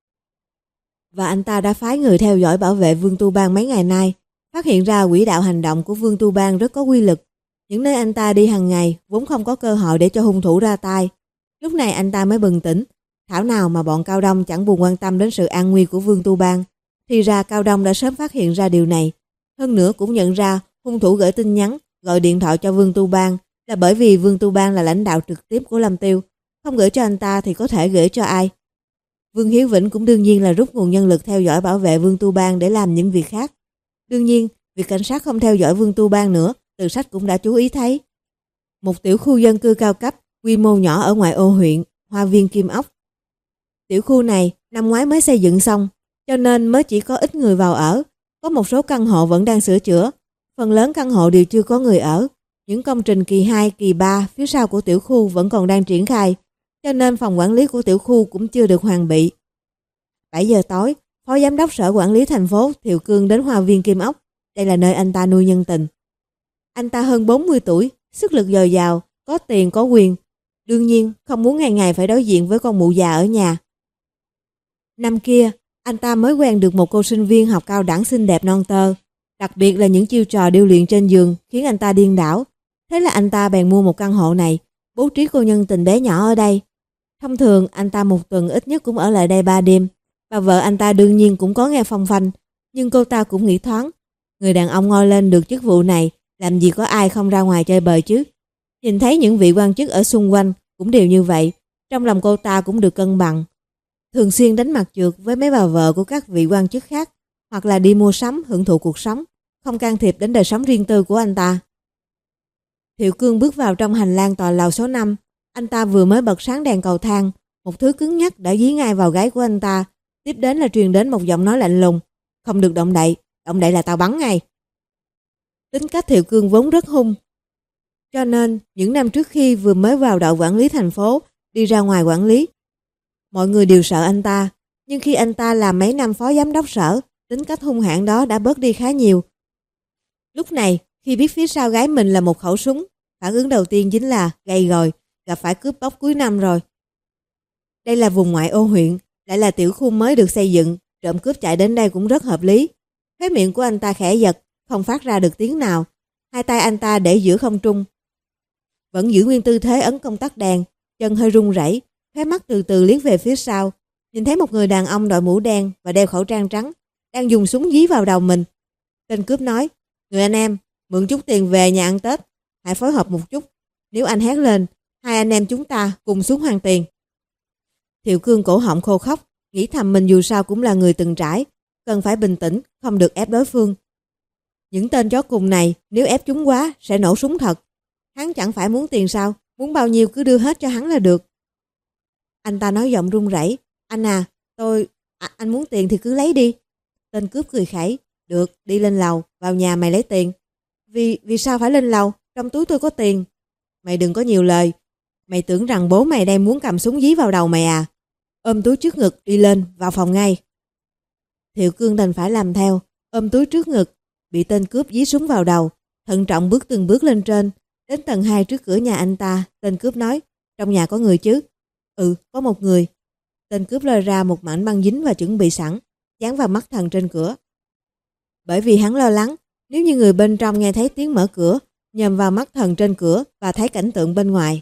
Và anh ta đã phái người theo dõi bảo vệ Vương Tu Bang mấy ngày nay, phát hiện ra quỹ đạo hành động của Vương Tu Bang rất có quy lực. Những nơi anh ta đi hàng ngày vốn không có cơ hội để cho hung thủ ra tay. Lúc này anh ta mới bừng tỉnh, thảo nào mà bọn Cao Đông chẳng buồn quan tâm đến sự an nguy của Vương Tu Bang. Thì ra Cao Đông đã sớm phát hiện ra điều này. Hơn nữa cũng nhận ra hung thủ gửi tin nhắn, gọi điện thoại cho Vương Tu Bang là bởi vì Vương Tu Bang là lãnh đạo trực tiếp của Lâm Tiêu. Không gửi cho anh ta thì có thể gửi cho ai? Vương Hiếu Vĩnh cũng đương nhiên là rút nguồn nhân lực theo dõi bảo vệ Vương Tu Bang để làm những việc khác. Đương nhiên, việc cảnh sát không theo dõi Vương Tu Bang nữa, Từ Sách cũng đã chú ý thấy. Một tiểu khu dân cư cao cấp, quy mô nhỏ ở ngoại ô huyện, Hoa Viên Kim Ốc. Tiểu khu này năm ngoái mới xây dựng xong, cho nên mới chỉ có ít người vào ở. Có một số căn hộ vẫn đang sửa chữa, phần lớn căn hộ đều chưa có người ở. Những công trình kỳ hai, kỳ ba phía sau của tiểu khu vẫn còn đang triển khai, cho nên phòng quản lý của tiểu khu cũng chưa được hoàn bị. bảy giờ tối, Phó Giám đốc Sở Quản lý thành phố Thiệu Cương đến Hoa Viên Kim Ốc. Đây là nơi anh ta nuôi nhân tình. Anh ta hơn bốn mươi tuổi, sức lực dồi dào, có tiền có quyền. Đương nhiên không muốn ngày ngày phải đối diện với con mụ già ở nhà. Năm kia, anh ta mới quen được một cô sinh viên học cao đẳng xinh đẹp non tơ. Đặc biệt là những chiêu trò điêu luyện trên giường khiến anh ta điên đảo. Thế là anh ta bèn mua một căn hộ này, bố trí cô nhân tình bé nhỏ ở đây. Thông thường anh ta một tuần ít nhất cũng ở lại đây ba đêm. Và vợ anh ta đương nhiên cũng có nghe phong phanh, nhưng cô ta cũng nghĩ thoáng. Người đàn ông ngoi lên được chức vụ này, làm gì có ai không ra ngoài chơi bời chứ. Nhìn thấy những vị quan chức ở xung quanh cũng đều như vậy, trong lòng cô ta cũng được cân bằng. Thường xuyên đánh mặt trượt với mấy bà vợ của các vị quan chức khác, hoặc là đi mua sắm hưởng thụ cuộc sống, không can thiệp đến đời sống riêng tư của anh ta. Thiệu Cương bước vào trong hành lang tòa lầu số năm. Anh ta vừa mới bật sáng đèn cầu thang, một thứ cứng nhắc đã dí ngay vào gáy của anh ta. Tiếp đến là truyền đến một giọng nói lạnh lùng: "Không được động đậy, động đậy là tao bắn ngay." Tính cách Thiệu Cương vốn rất hung, cho nên những năm trước khi vừa mới vào đội quản lý thành phố, đi ra ngoài quản lý, mọi người đều sợ anh ta. Nhưng khi anh ta làm mấy năm phó giám đốc sở, tính cách hung hãn đó đã bớt đi khá nhiều. Lúc này, khi biết phía sau gái mình là một khẩu súng, phản ứng đầu tiên chính là gay rồi, gặp phải cướp bóc cuối năm rồi. Đây là vùng ngoại ô huyện, lại là tiểu khu mới được xây dựng, trộm cướp chạy đến đây cũng rất hợp lý. Khóe miệng của anh ta khẽ giật, không phát ra được tiếng nào. Hai tay anh ta để giữa không trung, vẫn giữ nguyên tư thế ấn công tắc đèn, chân hơi run rẩy, khóe mắt từ từ liếc về phía sau, nhìn thấy một người đàn ông đội mũ đen và đeo khẩu trang trắng đang dùng súng dí vào đầu mình. Tên cướp nói: "Người anh em, mượn chút tiền về nhà ăn Tết, hãy phối hợp một chút. Nếu anh hét lên, hai anh em chúng ta cùng xuống hoàn tiền." Thiệu Cương cổ họng khô khóc, nghĩ thầm mình dù sao cũng là người từng trải, cần phải bình tĩnh, không được ép đối phương. Những tên chó cùng này nếu ép chúng quá sẽ nổ súng thật. Hắn chẳng phải muốn tiền sao, muốn bao nhiêu cứ đưa hết cho hắn là được. Anh ta nói giọng run rẩy: "Anh à, tôi... À, anh muốn tiền thì cứ lấy đi." Tên cướp cười khẩy: "Được, đi lên lầu, vào nhà mày lấy tiền." Vì vì sao phải lên lầu? Trong túi tôi có tiền." "Mày đừng có nhiều lời. Mày tưởng rằng bố mày đang muốn cầm súng dí vào đầu mày à?" Ôm túi trước ngực đi lên, vào phòng ngay. Thiệu Cương đành phải làm theo, ôm túi trước ngực, bị tên cướp dí súng vào đầu, thận trọng bước từng bước lên trên. Đến tầng hai trước cửa nhà anh ta, tên cướp nói: "Trong nhà có người chứ?" "Ừ, có một người." Tên cướp lôi ra một mảnh băng dính và chuẩn bị sẵn, dán vào mắt thần trên cửa. Bởi vì hắn lo lắng, nếu như người bên trong nghe thấy tiếng mở cửa, nhòm vào mắt thần trên cửa và thấy cảnh tượng bên ngoài.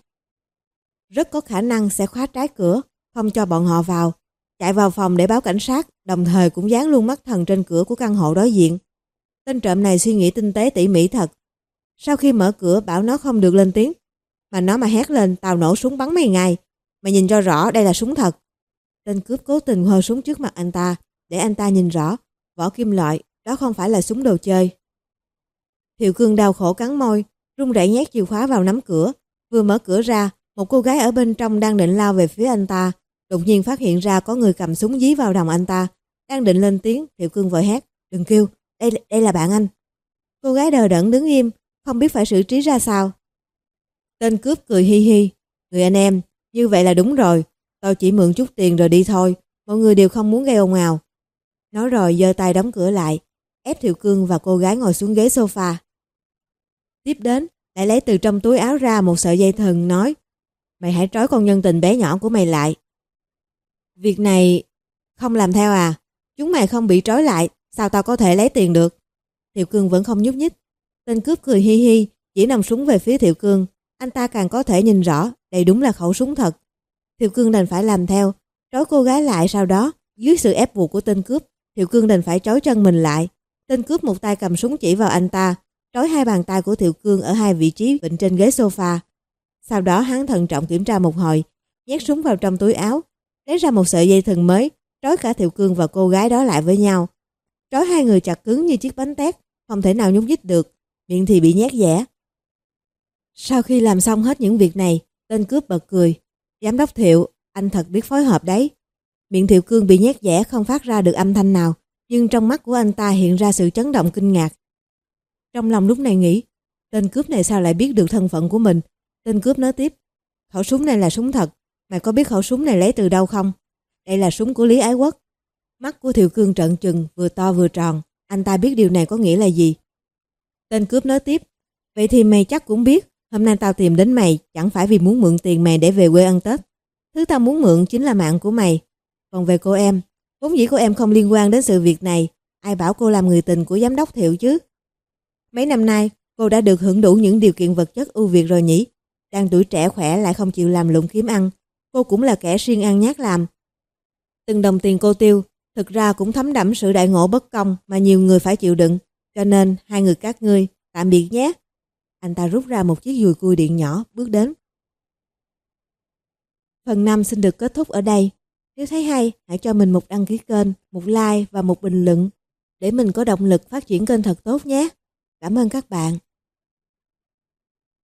Rất có khả năng sẽ khóa trái cửa, không cho bọn họ vào, chạy vào phòng để báo cảnh sát, đồng thời cũng dán luôn mắt thần trên cửa của căn hộ đối diện. Tên trộm này suy nghĩ tinh tế tỉ mỉ thật. Sau khi mở cửa bảo nó không được lên tiếng, mà nó mà hét lên tao nổ súng bắn mày ngay. Mày nhìn cho rõ đây là súng thật. Tên cướp cố tình hơ súng trước mặt anh ta để anh ta nhìn rõ, vỏ kim loại, đó không phải là súng đồ chơi. Thiệu Cương đau khổ cắn môi, run rẩy nhét chìa khóa vào nắm cửa. Vừa mở cửa ra, một cô gái ở bên trong đang định lao về phía anh ta, đột nhiên phát hiện ra có người cầm súng dí vào đầu anh ta. Đang định lên tiếng, Thiệu Cương vội hét, đừng kêu, đây, đây là bạn anh. Cô gái đờ đẫn đứng im, không biết phải xử trí ra sao. Tên cướp cười hi hi, người anh em, như vậy là đúng rồi, tôi chỉ mượn chút tiền rồi đi thôi, mọi người đều không muốn gây ồn ào. Nói rồi giơ tay đóng cửa lại, ép Thiệu Cương và cô gái ngồi xuống ghế sofa. Tiếp đến, lại lấy từ trong túi áo ra một sợi dây thừng nói, mày hãy trói con nhân tình bé nhỏ của mày lại. Việc này không làm theo à? Chúng mày không bị trói lại, sao tao có thể lấy tiền được? Thiệu Cương vẫn không nhúc nhích. Tên cướp cười hi hi, chỉ nòng súng về phía Thiệu Cương. Anh ta càng có thể nhìn rõ, đây đúng là khẩu súng thật. Thiệu Cương đành phải làm theo, trói cô gái lại. Sau đó, dưới sự ép buộc của tên cướp, Thiệu Cương đành phải trói chân mình lại. Tên cướp một tay cầm súng chỉ vào anh ta, trói hai bàn tay của Thiệu Cương ở hai vị trí vịn trên ghế sofa. Sau đó hắn thận trọng kiểm tra một hồi, nhét súng vào trong túi áo, lấy ra một sợi dây thừng mới, trói cả Thiệu Cương và cô gái đó lại với nhau. Trói hai người chặt cứng như chiếc bánh tét, không thể nào nhúc nhích được, miệng thì bị nhét dẻ. Sau khi làm xong hết những việc này, tên cướp bật cười. Giám đốc Thiệu, anh thật biết phối hợp đấy. Miệng Thiệu Cương bị nhét dẻ không phát ra được âm thanh nào, nhưng trong mắt của anh ta hiện ra sự chấn động kinh ngạc. Trong lòng lúc này nghĩ, tên cướp này sao lại biết được thân phận của mình. Tên cướp nói tiếp, khẩu súng này là súng thật, mày có biết khẩu súng này lấy từ đâu không? Đây là súng của Lý Ái Quốc. Mắt của Thiệu Cương trợn trừng, vừa to vừa tròn, anh ta biết điều này có nghĩa là gì. Tên cướp nói tiếp, vậy thì mày chắc cũng biết, hôm nay tao tìm đến mày chẳng phải vì muốn mượn tiền mày để về quê ăn Tết. Thứ tao muốn mượn chính là mạng của mày. Còn về cô em, vốn dĩ cô em không liên quan đến sự việc này, ai bảo cô làm người tình của giám đốc Thiệu chứ? Mấy năm nay, cô đã được hưởng đủ những điều kiện vật chất ưu việt rồi nhỉ? Đang tuổi trẻ khỏe lại không chịu làm lụng kiếm ăn, cô cũng là kẻ siêng ăn nhát làm. Từng đồng tiền cô tiêu, thực ra cũng thấm đẫm sự đại ngộ bất công mà nhiều người phải chịu đựng. Cho nên, hai người các ngươi, tạm biệt nhé. Anh ta rút ra một chiếc dùi cui điện nhỏ, bước đến. Phần năm xin được kết thúc ở đây. Nếu thấy hay, hãy cho mình một đăng ký kênh, một like và một bình luận để mình có động lực phát triển kênh thật tốt nhé. Cảm ơn các bạn.